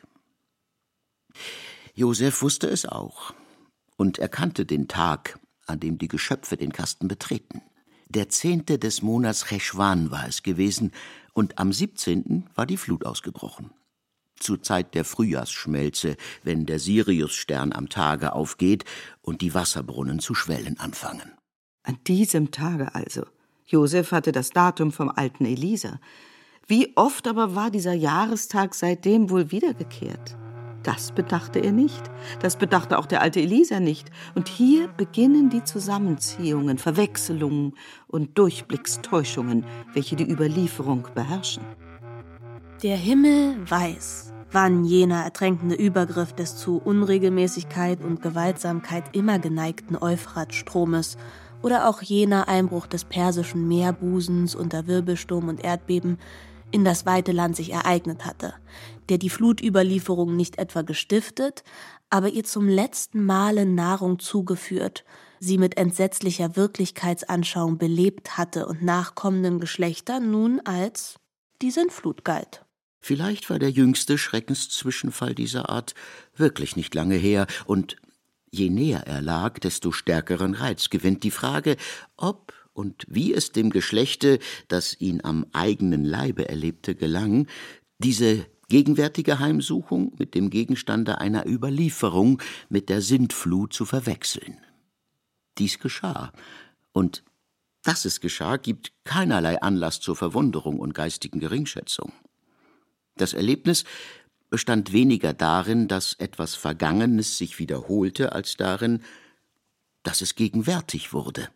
Josef wusste es auch und erkannte den Tag, an dem die Geschöpfe den Kasten betreten. Der zehnte des Monats Cheshwan war es gewesen, und am siebzehnten war die Flut ausgebrochen. Zur Zeit der Frühjahrsschmelze, wenn der Siriusstern am Tage aufgeht und die Wasserbrunnen zu schwellen anfangen. An diesem Tage also. Josef hatte das Datum vom alten Elisa. Wie oft aber war dieser Jahrestag seitdem wohl wiedergekehrt? Das bedachte er nicht. Das bedachte auch der alte Elisa nicht. Und hier beginnen die Zusammenziehungen, Verwechselungen und Durchblickstäuschungen, welche die Überlieferung beherrschen. Der Himmel weiß, wann jener ertränkende Übergriff des zu Unregelmäßigkeit und Gewaltsamkeit immer geneigten Euphratstromes oder auch jener Einbruch des persischen Meerbusens unter Wirbelsturm und Erdbeben in das weite Land sich ereignet hatte, der die Flutüberlieferung nicht etwa gestiftet, aber ihr zum letzten Male Nahrung zugeführt, sie mit entsetzlicher Wirklichkeitsanschauung belebt hatte und nachkommenden Geschlechtern nun als die Sintflut galt. Vielleicht war der jüngste Schreckenszwischenfall dieser Art wirklich nicht lange her, und je näher er lag, desto stärkeren Reiz gewinnt die Frage, ob und wie es dem Geschlechte, das ihn am eigenen Leibe erlebte, gelang, diese gegenwärtige Heimsuchung mit dem Gegenstande einer Überlieferung mit der Sintflut zu verwechseln. Dies geschah, und dass es geschah, gibt keinerlei Anlass zur Verwunderung und geistigen Geringschätzung. Das Erlebnis bestand weniger darin, dass etwas Vergangenes sich wiederholte, als darin, dass es gegenwärtig wurde.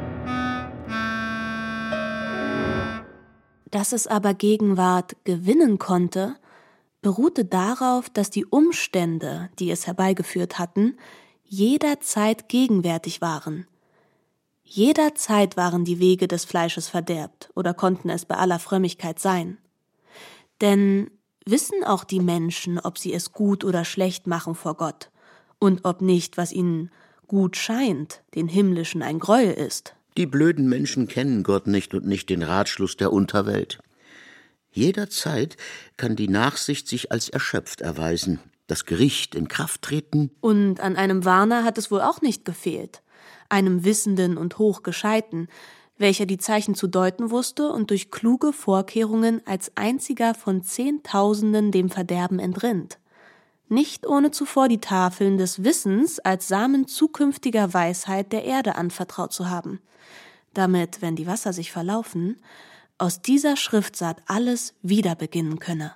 Dass es aber Gegenwart gewinnen konnte, beruhte darauf, dass die Umstände, die es herbeigeführt hatten, jederzeit gegenwärtig waren. Jederzeit waren die Wege des Fleisches verderbt oder konnten es bei aller Frömmigkeit sein. Denn wissen auch die Menschen, ob sie es gut oder schlecht machen vor Gott und ob nicht, was ihnen gut scheint, den Himmlischen ein Greuel ist. Die blöden Menschen kennen Gott nicht und nicht den Ratschluss der Unterwelt. Jederzeit kann die Nachsicht sich als erschöpft erweisen, das Gericht in Kraft treten. Und an einem Warner hat es wohl auch nicht gefehlt, einem Wissenden und Hochgescheiten, welcher die Zeichen zu deuten wusste und durch kluge Vorkehrungen als einziger von Zehntausenden dem Verderben entrinnt. Nicht ohne zuvor die Tafeln des Wissens als Samen zukünftiger Weisheit der Erde anvertraut zu haben, damit, wenn die Wasser sich verlaufen, aus dieser Schriftsaat alles wieder beginnen könne.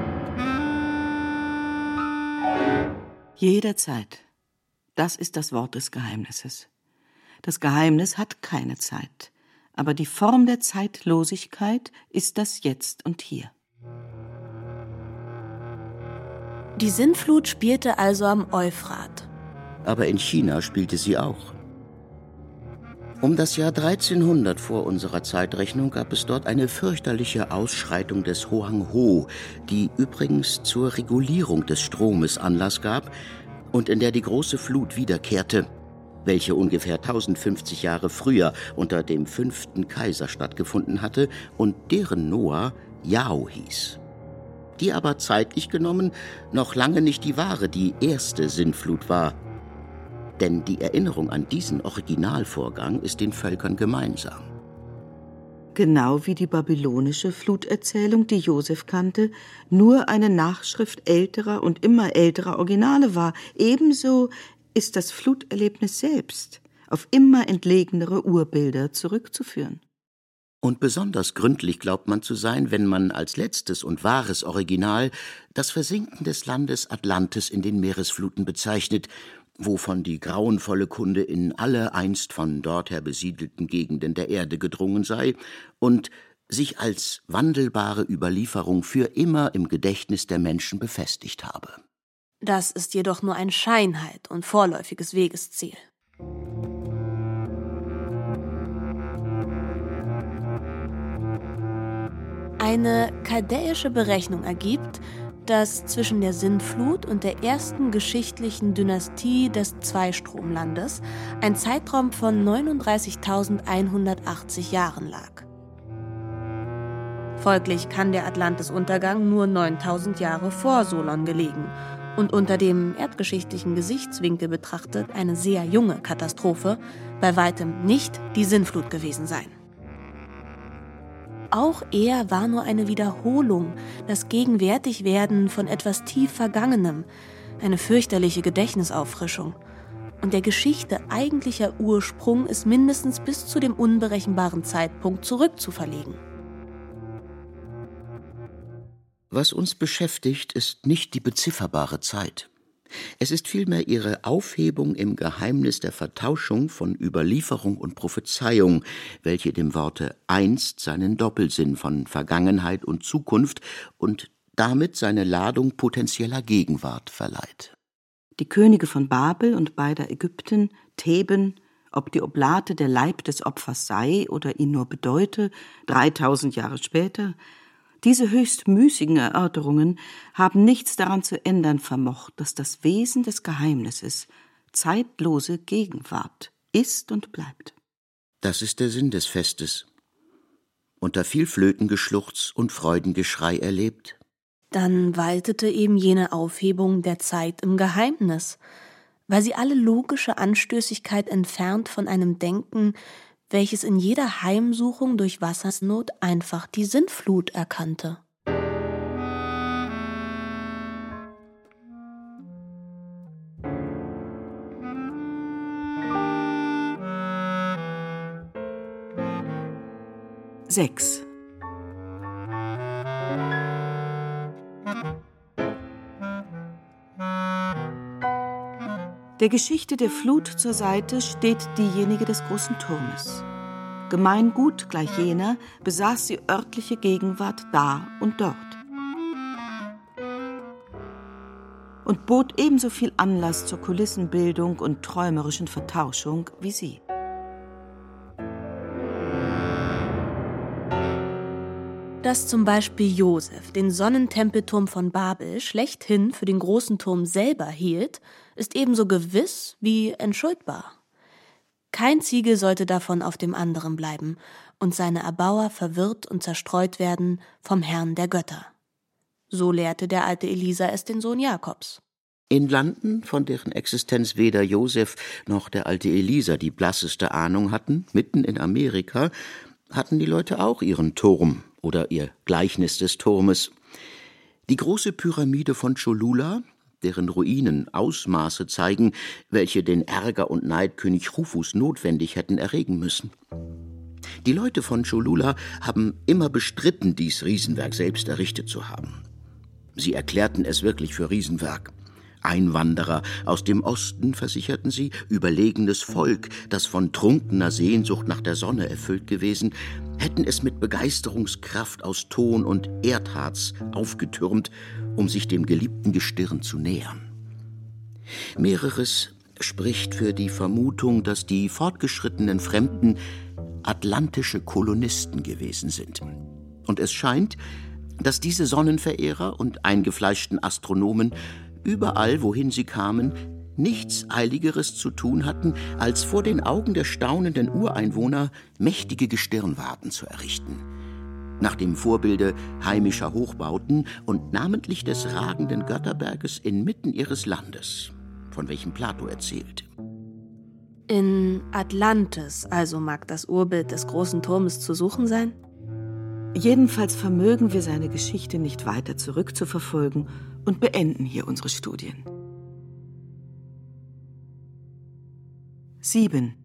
Jederzeit. Das ist das Wort des Geheimnisses. Das Geheimnis hat keine Zeit, aber die Form der Zeitlosigkeit ist das Jetzt und Hier. Die Sintflut spielte also am Euphrat. Aber in China spielte sie auch. Um das Jahr dreizehnhundert vor unserer Zeitrechnung gab es dort eine fürchterliche Ausschreitung des Hoang-Ho, die übrigens zur Regulierung des Stromes Anlass gab und in der die große Flut wiederkehrte, welche ungefähr tausendfünfzig Jahre früher unter dem fünften Kaiser stattgefunden hatte und deren Noah Yao hieß. die aber zeitlich genommen noch lange nicht die wahre, die erste Sintflut war. Denn die Erinnerung an diesen Originalvorgang ist den Völkern gemeinsam. Genau wie die babylonische Fluterzählung, die Josef kannte, nur eine Nachschrift älterer und immer älterer Originale war, ebenso ist das Fluterlebnis selbst auf immer entlegenere Urbilder zurückzuführen. Und besonders gründlich glaubt man zu sein, wenn man als letztes und wahres Original das Versinken des Landes Atlantis in den Meeresfluten bezeichnet, wovon die grauenvolle Kunde in alle einst von dorther besiedelten Gegenden der Erde gedrungen sei und sich als wandelbare Überlieferung für immer im Gedächtnis der Menschen befestigt habe. Das ist jedoch nur ein Scheinheit und vorläufiges Wegesziel. Eine chaldäische Berechnung ergibt, dass zwischen der Sintflut und der ersten geschichtlichen Dynastie des Zweistromlandes ein Zeitraum von neununddreißigtausendeinhundertachtzig Jahren lag. Folglich kann der Atlantis-Untergang nur neuntausend Jahre vor Solon gelegen und unter dem erdgeschichtlichen Gesichtswinkel betrachtet eine sehr junge Katastrophe, bei weitem nicht die Sintflut gewesen sein. Auch er war nur eine Wiederholung, das Gegenwärtigwerden von etwas tief Vergangenem, eine fürchterliche Gedächtnisauffrischung. Und der Geschichte eigentlicher Ursprung ist mindestens bis zu dem unberechenbaren Zeitpunkt zurückzuverlegen. Was uns beschäftigt, ist nicht die bezifferbare Zeit. Es ist vielmehr ihre Aufhebung im Geheimnis der Vertauschung von Überlieferung und Prophezeiung, welche dem Worte einst seinen Doppelsinn von Vergangenheit und Zukunft und damit seine Ladung potenzieller Gegenwart verleiht. Die Könige von Babel und beider Ägypten, Theben, ob die Oblate der Leib des Opfers sei oder ihn nur bedeute, dreitausend Jahre später, diese höchst müßigen Erörterungen haben nichts daran zu ändern vermocht, dass das Wesen des Geheimnisses zeitlose Gegenwart ist und bleibt. Das ist der Sinn des Festes. Unter viel Flötengeschluchz und Freudengeschrei erlebt. Dann waltete eben jene Aufhebung der Zeit im Geheimnis, weil sie alle logische Anstößigkeit entfernt von einem Denken, welches in jeder Heimsuchung durch Wassersnot einfach die Sintflut erkannte. sechs. Der Geschichte der Flut zur Seite steht diejenige des großen Turmes. Gemeingut gleich jener besaß sie örtliche Gegenwart da und dort und bot ebenso viel Anlass zur Kulissenbildung und träumerischen Vertauschung wie sie. Dass zum Beispiel Josef den Sonnentempelturm von Babel schlechthin für den großen Turm selber hielt, ist ebenso gewiss wie entschuldbar. Kein Ziegel sollte davon auf dem anderen bleiben und seine Erbauer verwirrt und zerstreut werden vom Herrn der Götter. So lehrte der alte Elisa es den Sohn Jakobs. In Landen, von deren Existenz weder Josef noch der alte Elisa die blasseste Ahnung hatten, mitten in Amerika, hatten die Leute auch ihren Turm oder ihr Gleichnis des Turmes. Die große Pyramide von Cholula, deren Ruinen Ausmaße zeigen, welche den Ärger und Neid König Rufus notwendig hätten erregen müssen. Die Leute von Cholula haben immer bestritten, dies Riesenwerk selbst errichtet zu haben. Sie erklärten es wirklich für Riesenwerk. Einwanderer aus dem Osten, versicherten sie, überlegenes Volk, das von trunkener Sehnsucht nach der Sonne erfüllt gewesen, hätten es mit Begeisterungskraft aus Ton und Erdharz aufgetürmt, um sich dem geliebten Gestirn zu nähern. Mehreres spricht für die Vermutung, dass die fortgeschrittenen Fremden atlantische Kolonisten gewesen sind. Und es scheint, dass diese Sonnenverehrer und eingefleischten Astronomen überall, wohin sie kamen, nichts Eiligeres zu tun hatten, als vor den Augen der staunenden Ureinwohner mächtige Gestirnwarten zu errichten. nach dem Vorbilde heimischer Hochbauten und namentlich des ragenden Götterberges inmitten ihres Landes, von welchem Plato erzählt. In Atlantis also mag das Urbild des großen Turmes zu suchen sein? Jedenfalls vermögen wir seine Geschichte nicht weiter zurückzuverfolgen und beenden hier unsere Studien. sieben.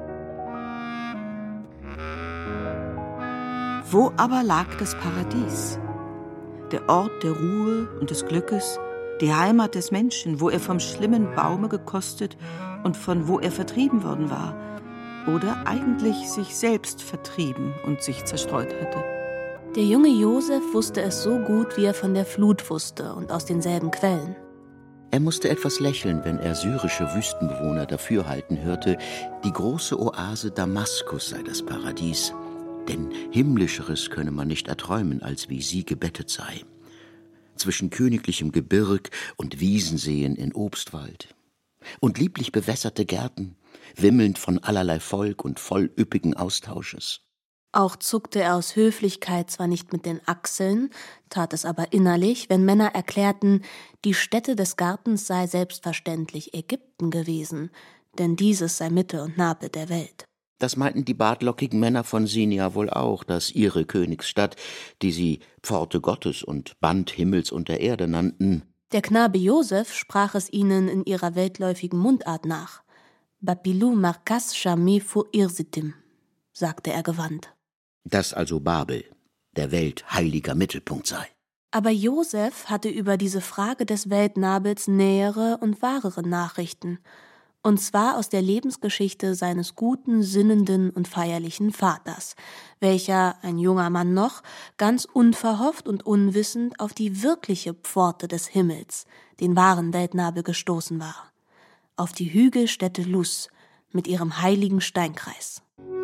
Wo aber lag das Paradies? Der Ort der Ruhe und des Glückes, die Heimat des Menschen, wo er vom schlimmen Baume gekostet und von wo er vertrieben worden war, oder eigentlich sich selbst vertrieben und sich zerstreut hatte. Der junge Josef wusste es so gut, wie er von der Flut wusste und aus denselben Quellen. Er musste etwas lächeln, wenn er syrische Wüstenbewohner dafürhalten hörte, die große Oase Damaskus sei das Paradies, denn himmlischeres könne man nicht erträumen, als wie sie gebettet sei. Zwischen königlichem Gebirg und Wiesenseen in Obstwald. Und lieblich bewässerte Gärten, wimmelnd von allerlei Volk und voll üppigen Austausches. Auch zuckte er aus Höflichkeit zwar nicht mit den Achseln, tat es aber innerlich, wenn Männer erklärten, die Stätte des Gartens sei selbstverständlich Ägypten gewesen, denn dieses sei Mitte und Nabel der Welt. Das meinten die bartlockigen Männer von Sinia wohl auch, dass ihre Königsstadt, die sie Pforte Gottes und Band Himmels und der Erde nannten. Der Knabe Josef sprach es ihnen in ihrer weltläufigen Mundart nach. Babilou markas shami fu irsitim, sagte er gewandt. Dass also Babel der Welt heiliger Mittelpunkt sei. Aber Josef hatte über diese Frage des Weltnabels nähere und wahrere Nachrichten, und zwar aus der Lebensgeschichte seines guten, sinnenden und feierlichen Vaters, welcher, ein junger Mann noch, ganz unverhofft und unwissend auf die wirkliche Pforte des Himmels, den wahren Weltnabel, gestoßen war, auf die Hügelstätte Luz mit ihrem heiligen Steinkreis.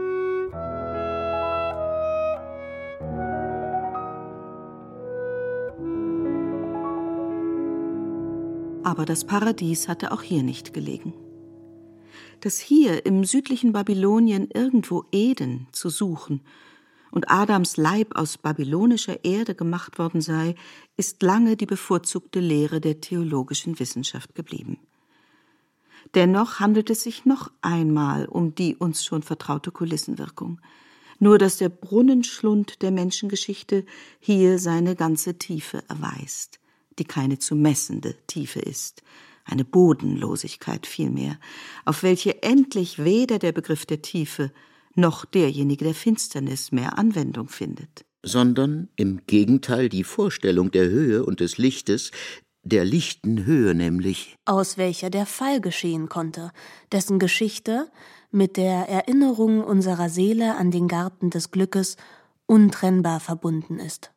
Aber das Paradies hatte auch hier nicht gelegen. Dass hier im südlichen Babylonien irgendwo Eden zu suchen und Adams Leib aus babylonischer Erde gemacht worden sei, ist lange die bevorzugte Lehre der theologischen Wissenschaft geblieben. Dennoch handelt es sich noch einmal um die uns schon vertraute Kulissenwirkung. Nur dass der Brunnenschlund der Menschengeschichte hier seine ganze Tiefe erweist, die keine zu messende Tiefe ist, eine Bodenlosigkeit vielmehr, auf welche endlich weder der Begriff der Tiefe noch derjenige der Finsternis mehr Anwendung findet. Sondern im Gegenteil die Vorstellung der Höhe und des Lichtes, der lichten Höhe nämlich, aus welcher der Fall geschehen konnte, dessen Geschichte mit der Erinnerung unserer Seele an den Garten des Glückes untrennbar verbunden ist.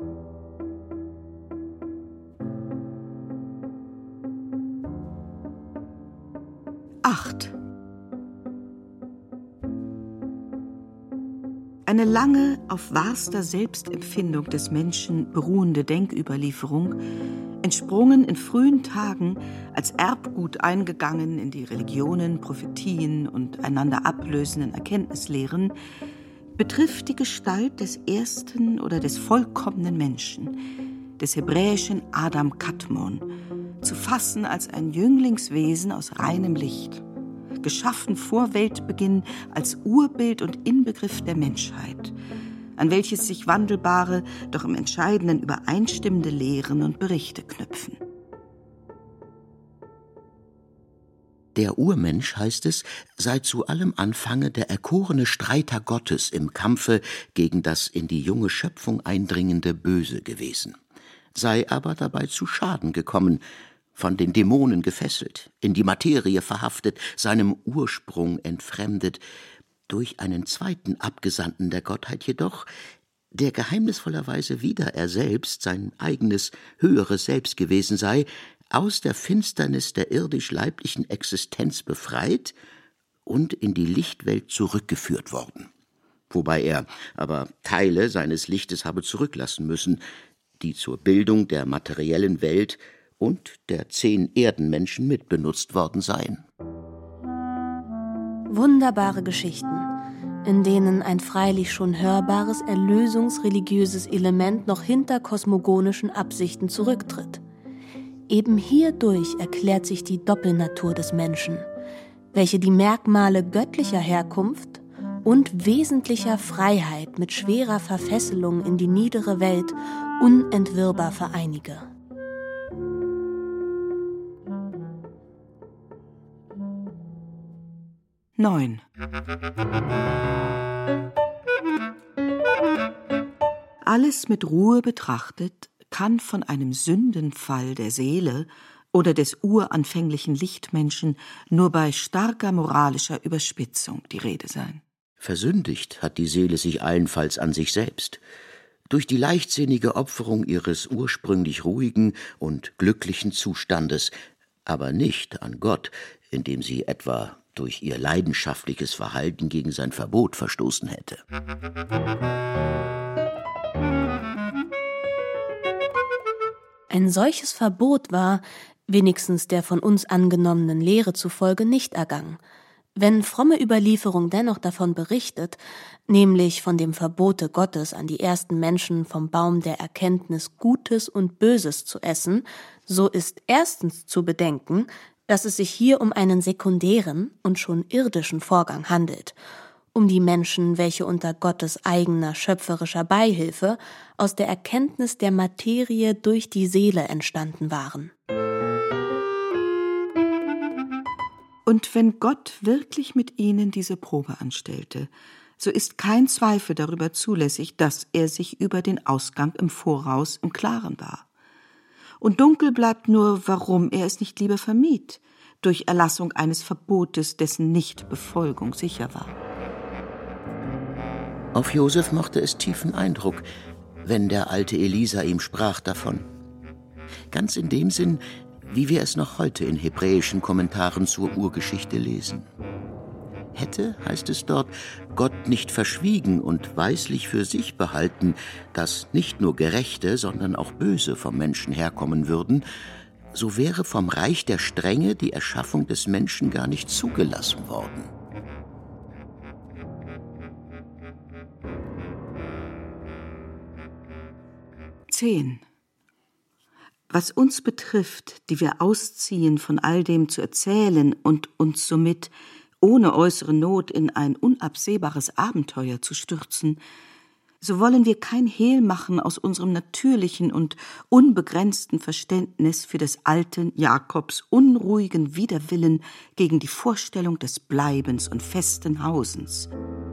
acht. Eine lange, auf wahrster Selbstempfindung des Menschen beruhende Denküberlieferung, entsprungen in frühen Tagen, als Erbgut eingegangen in die Religionen, Prophetien und einander ablösenden Erkenntnislehren, betrifft die Gestalt des ersten oder des vollkommenen Menschen, des hebräischen Adam Kadmon, zu fassen als ein Jünglingswesen aus reinem Licht, geschaffen vor Weltbeginn als Urbild und Inbegriff der Menschheit, an welches sich wandelbare, doch im Entscheidenden übereinstimmende Lehren und Berichte knüpfen. Der Urmensch, heißt es, sei zu allem Anfange der erkorene Streiter Gottes im Kampfe gegen das in die junge Schöpfung eindringende Böse gewesen, sei aber dabei zu Schaden gekommen, von den Dämonen gefesselt, in die Materie verhaftet, seinem Ursprung entfremdet, durch einen zweiten Abgesandten der Gottheit jedoch, der geheimnisvollerweise wieder er selbst, sein eigenes, höheres Selbst gewesen sei, aus der Finsternis der irdisch-leiblichen Existenz befreit und in die Lichtwelt zurückgeführt worden. Wobei er aber Teile seines Lichtes habe zurücklassen müssen, die zur Bildung der materiellen Welt und der zehn Erdenmenschen mitbenutzt worden seien. Wunderbare Geschichten, in denen ein freilich schon hörbares erlösungsreligiöses Element noch hinter kosmogonischen Absichten zurücktritt. Eben hierdurch erklärt sich die Doppelnatur des Menschen, welche die Merkmale göttlicher Herkunft und wesentlicher Freiheit mit schwerer Verfesselung in die niedere Welt unentwirrbar vereinige. neun. Alles mit Ruhe betrachtet, kann von einem Sündenfall der Seele oder des uranfänglichen Lichtmenschen nur bei starker moralischer Überspitzung die Rede sein. Versündigt hat die Seele sich allenfalls an sich selbst. Durch die leichtsinnige Opferung ihres ursprünglich ruhigen und glücklichen Zustandes, aber nicht an Gott, indem sie etwa durch ihr leidenschaftliches Verhalten gegen sein Verbot verstoßen hätte. Ein solches Verbot war, wenigstens der von uns angenommenen Lehre zufolge, nicht ergangen. Wenn fromme Überlieferung dennoch davon berichtet, nämlich von dem Verbote Gottes an die ersten Menschen vom Baum der Erkenntnis Gutes und Böses zu essen, so ist erstens zu bedenken, dass es sich hier um einen sekundären und schon irdischen Vorgang handelt, um die Menschen, welche unter Gottes eigener schöpferischer Beihilfe aus der Erkenntnis der Materie durch die Seele entstanden waren. Und wenn Gott wirklich mit ihnen diese Probe anstellte, so ist kein Zweifel darüber zulässig, dass er sich über den Ausgang im Voraus im Klaren war. Und dunkel bleibt nur, warum er es nicht lieber vermied, durch Erlassung eines Verbotes, dessen Nichtbefolgung sicher war. Auf Josef machte es tiefen Eindruck, wenn der alte Elisa ihm sprach davon. Ganz in dem Sinn, wie wir es noch heute in hebräischen Kommentaren zur Urgeschichte lesen. Hätte, heißt es dort, Gott nicht verschwiegen und weislich für sich behalten, dass nicht nur Gerechte, sondern auch Böse vom Menschen herkommen würden, so wäre vom Reich der Strenge die Erschaffung des Menschen gar nicht zugelassen worden. zehn. Was uns betrifft, die wir ausziehen, von all dem zu erzählen und uns somit ohne äußere Not in ein unabsehbares Abenteuer zu stürzen, so wollen wir kein Hehl machen aus unserem natürlichen und unbegrenzten Verständnis für des alten Jakobs unruhigen Widerwillen gegen die Vorstellung des Bleibens und festen Hausens.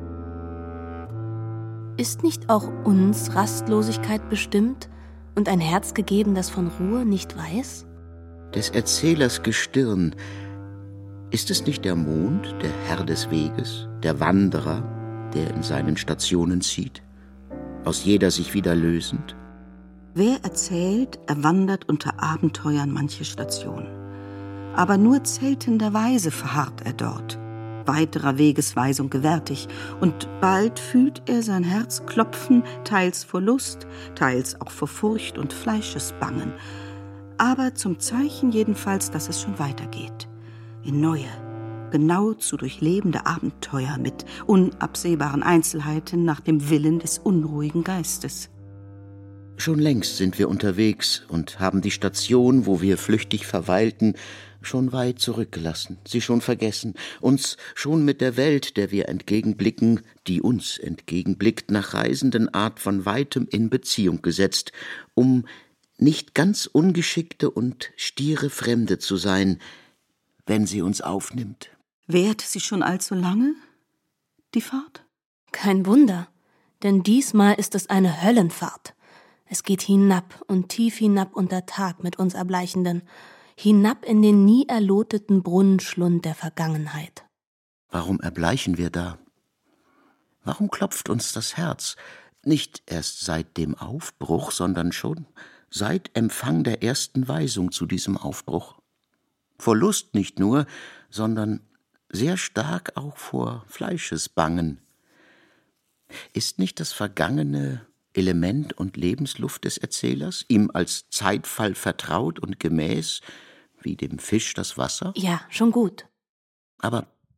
Ist nicht auch uns Rastlosigkeit bestimmt und ein Herz gegeben, das von Ruhe nicht weiß? Des Erzählers Gestirn, ist es nicht der Mond, der Herr des Weges, der Wanderer, der in seinen Stationen zieht, aus jeder sich wieder lösend? Wer erzählt, er wandert unter Abenteuern manche Station. Aber nur zeltenderweise verharrt er dort, weiterer Wegesweisung gewärtig, und bald fühlt er sein Herz klopfen, teils vor Lust, teils auch vor Furcht und Fleischesbangen, aber zum Zeichen jedenfalls, dass es schon weitergeht, in neue, genau zu durchlebende Abenteuer mit unabsehbaren Einzelheiten nach dem Willen des unruhigen Geistes. Schon längst sind wir unterwegs und haben die Station, wo wir flüchtig verweilten, schon weit zurückgelassen, sie schon vergessen, uns schon mit der Welt, der wir entgegenblicken, die uns entgegenblickt, nach reisenden Art von Weitem in Beziehung gesetzt, um nicht ganz ungeschickte und stiere Fremde zu sein, wenn sie uns aufnimmt. Währt sie schon allzu lange, die Fahrt? Kein Wunder, denn diesmal ist es eine Höllenfahrt. Es geht hinab und tief hinab unter Tag mit uns Erbleichenden, hinab in den nie erloteten Brunnenschlund der Vergangenheit. Warum erbleichen wir da? Warum klopft uns das Herz? Nicht erst seit dem Aufbruch, sondern schon seit Empfang der ersten Weisung zu diesem Aufbruch. Vor Lust nicht nur, sondern sehr stark auch vor Fleischesbangen. Ist nicht das Vergangene Element und Lebensluft des Erzählers, ihm als Zeitfall vertraut und gemäß, wie dem Fisch das Wasser? Ja, schon gut. Aber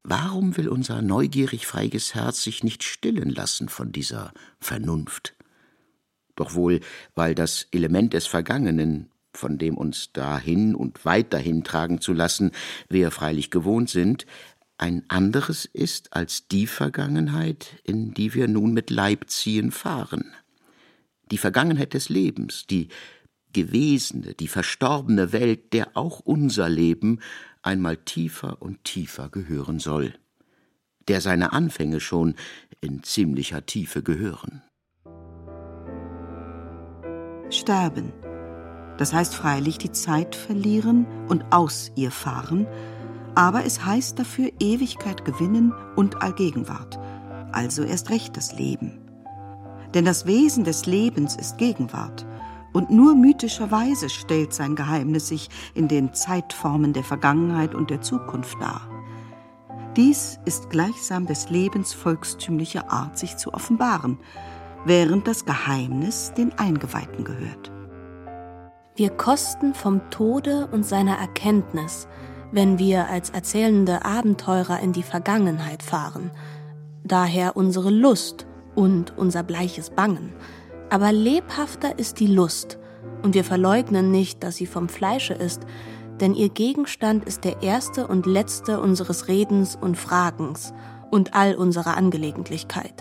Warum will unser neugierig freies Herz sich nicht stillen lassen von dieser Vernunft? Doch wohl, weil das Element des Vergangenen, von dem uns dahin und weiterhin tragen zu lassen, wir freilich gewohnt sind, ein anderes ist als die Vergangenheit, in die wir nun mit Leib ziehen fahren. Die Vergangenheit des Lebens, die gewesene, die verstorbene Welt, der auch unser Leben einmal tiefer und tiefer gehören soll, der seine Anfänge schon in ziemlicher Tiefe gehören. Sterben, das heißt freilich die Zeit verlieren und aus ihr fahren, aber es heißt dafür Ewigkeit gewinnen und Allgegenwart, also erst recht das Leben. Denn das Wesen des Lebens ist Gegenwart, und nur mythischerweise stellt sein Geheimnis sich in den Zeitformen der Vergangenheit und der Zukunft dar. Dies ist gleichsam des Lebens volkstümliche Art, sich zu offenbaren, während das Geheimnis den Eingeweihten gehört. Wir kosten vom Tode und seiner Erkenntnis, wenn wir als erzählende Abenteurer in die Vergangenheit fahren. Daher unsere Lust und unser bleiches Bangen. Aber lebhafter ist die Lust, und wir verleugnen nicht, dass sie vom Fleische ist, denn ihr Gegenstand ist der erste und letzte unseres Redens und Fragens und all unserer Angelegentlichkeit.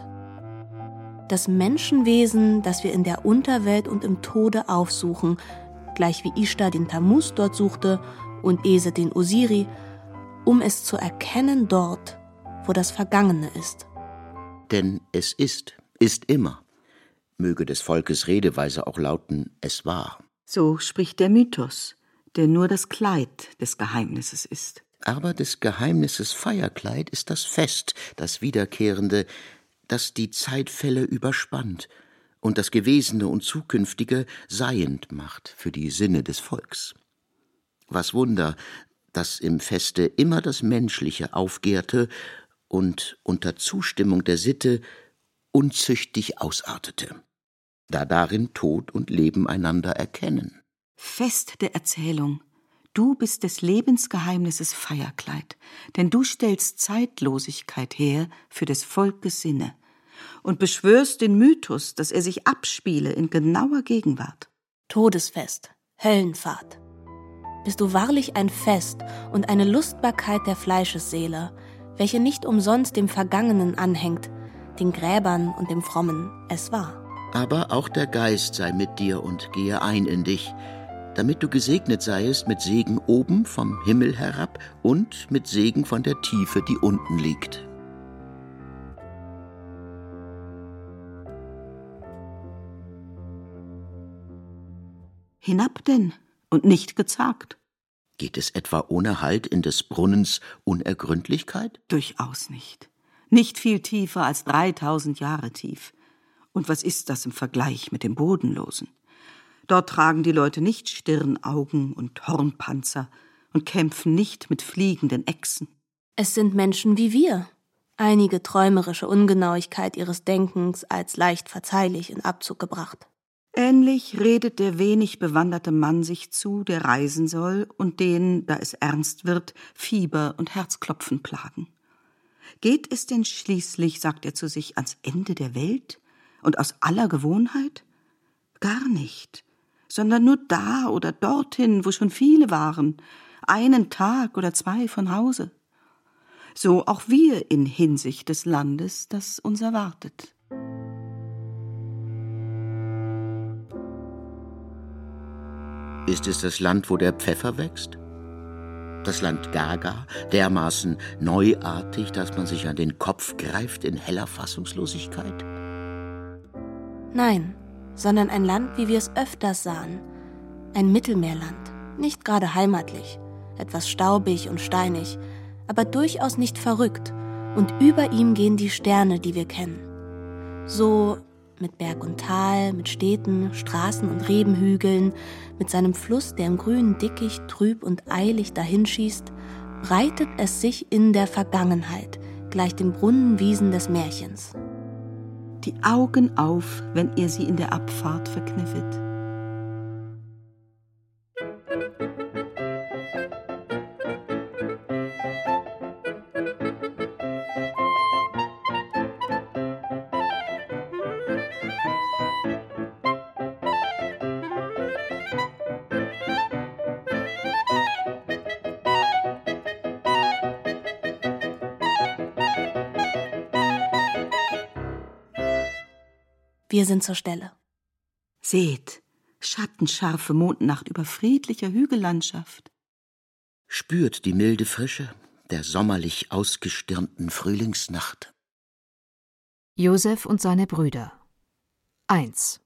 Das Menschenwesen, das wir in der Unterwelt und im Tode aufsuchen, gleich wie Ishtar den Tammuz dort suchte und Ese den Osiri, um es zu erkennen dort, wo das Vergangene ist. Denn es ist, ist immer. Möge des Volkes Redeweise auch lauten, es war. So spricht der Mythos, der nur das Kleid des Geheimnisses ist. Aber des Geheimnisses Feierkleid ist das Fest, das Wiederkehrende, das die Zeitfälle überspannt und das Gewesene und Zukünftige seiend macht für die Sinne des Volks. Was Wunder, dass im Feste immer das Menschliche aufgärte und unter Zustimmung der Sitte unzüchtig ausartete, da darin Tod und Leben einander erkennen. Fest der Erzählung, du bist des Lebensgeheimnisses Feierkleid, denn du stellst Zeitlosigkeit her für des Volkes Sinne und beschwörst den Mythos, dass er sich abspiele in genauer Gegenwart. Todesfest, Höllenfahrt. Bist du wahrlich ein Fest und eine Lustbarkeit der Fleischesseele, welche nicht umsonst dem Vergangenen anhängt, den Gräbern und dem Frommen, es war. Aber auch der Geist sei mit dir und gehe ein in dich, damit du gesegnet seiest mit Segen oben vom Himmel herab und mit Segen von der Tiefe, die unten liegt. Hinab denn und nicht gezagt? Geht es etwa ohne Halt in des Brunnens Unergründlichkeit? Durchaus nicht. Nicht viel tiefer als dreitausend Jahre tief. Und was ist das im Vergleich mit dem Bodenlosen? Dort tragen die Leute nicht Stirnaugen und Hornpanzer und kämpfen nicht mit fliegenden Echsen. Es sind Menschen wie wir. Einige träumerische Ungenauigkeit ihres Denkens als leicht verzeihlich in Abzug gebracht. Ähnlich redet der wenig bewanderte Mann sich zu, der reisen soll und den, da es ernst wird, Fieber und Herzklopfen plagen. Geht es denn schließlich, sagt er zu sich, ans Ende der Welt und aus aller Gewohnheit? Gar nicht, sondern nur da oder dorthin, wo schon viele waren, einen Tag oder zwei von Hause. So auch wir in Hinsicht des Landes, das uns erwartet. Ist es das Land, wo der Pfeffer wächst? Das Land Gaga, dermaßen neuartig, dass man sich an den Kopf greift in heller Fassungslosigkeit? Nein, sondern ein Land, wie wir es öfters sahen. Ein Mittelmeerland, nicht gerade heimatlich, etwas staubig und steinig, aber durchaus nicht verrückt, und über ihm gehen die Sterne, die wir kennen. So mit Berg und Tal, mit Städten, Straßen und Rebenhügeln, mit seinem Fluss, der im grünen Dickicht trüb und eilig dahinschießt, breitet es sich in der Vergangenheit, gleich den Brunnenwiesen des Märchens. Die Augen auf, wenn ihr sie in der Abfahrt verkniffet. Wir sind zur Stelle. Seht, schattenscharfe Mondnacht über friedlicher Hügellandschaft. Spürt die milde Frische der sommerlich ausgestirnten Frühlingsnacht. Josef und seine Brüder. eins.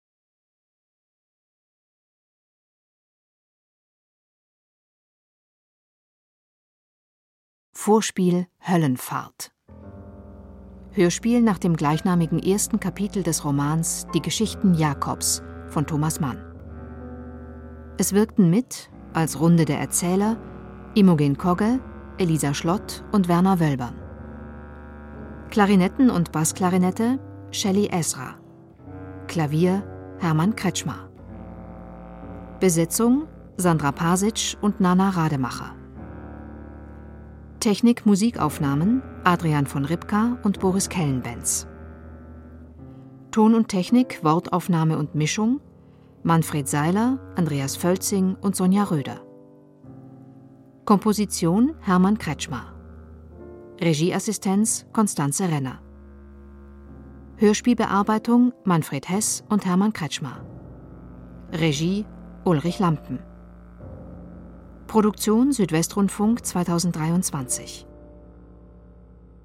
Vorspiel Höllenfahrt. Hörspiel nach dem gleichnamigen ersten Kapitel des Romans Die Geschichten Jakobs von Thomas Mann. Es wirkten mit, als Runde der Erzähler, Imogen Kogge, Elisa Schlott und Werner Wölbern. Klarinetten und Bassklarinette Shelley Ezra. Klavier Hermann Kretschmer. Besetzung Sandra Pasic und Nana Rademacher. Technik, Musikaufnahmen Adrian von Ripka und Boris Kellenbenz. Ton und Technik, Wortaufnahme und Mischung Manfred Seiler, Andreas Völzing und Sonja Röder. Komposition Hermann Kretschmer. Regieassistenz Constanze Renner. Hörspielbearbeitung Manfred Hess und Hermann Kretschmer. Regie Ulrich Lampen. Produktion Südwestrundfunk zweitausenddreiundzwanzig.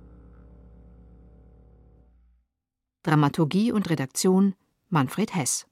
Dramaturgie und Redaktion Manfred Hess.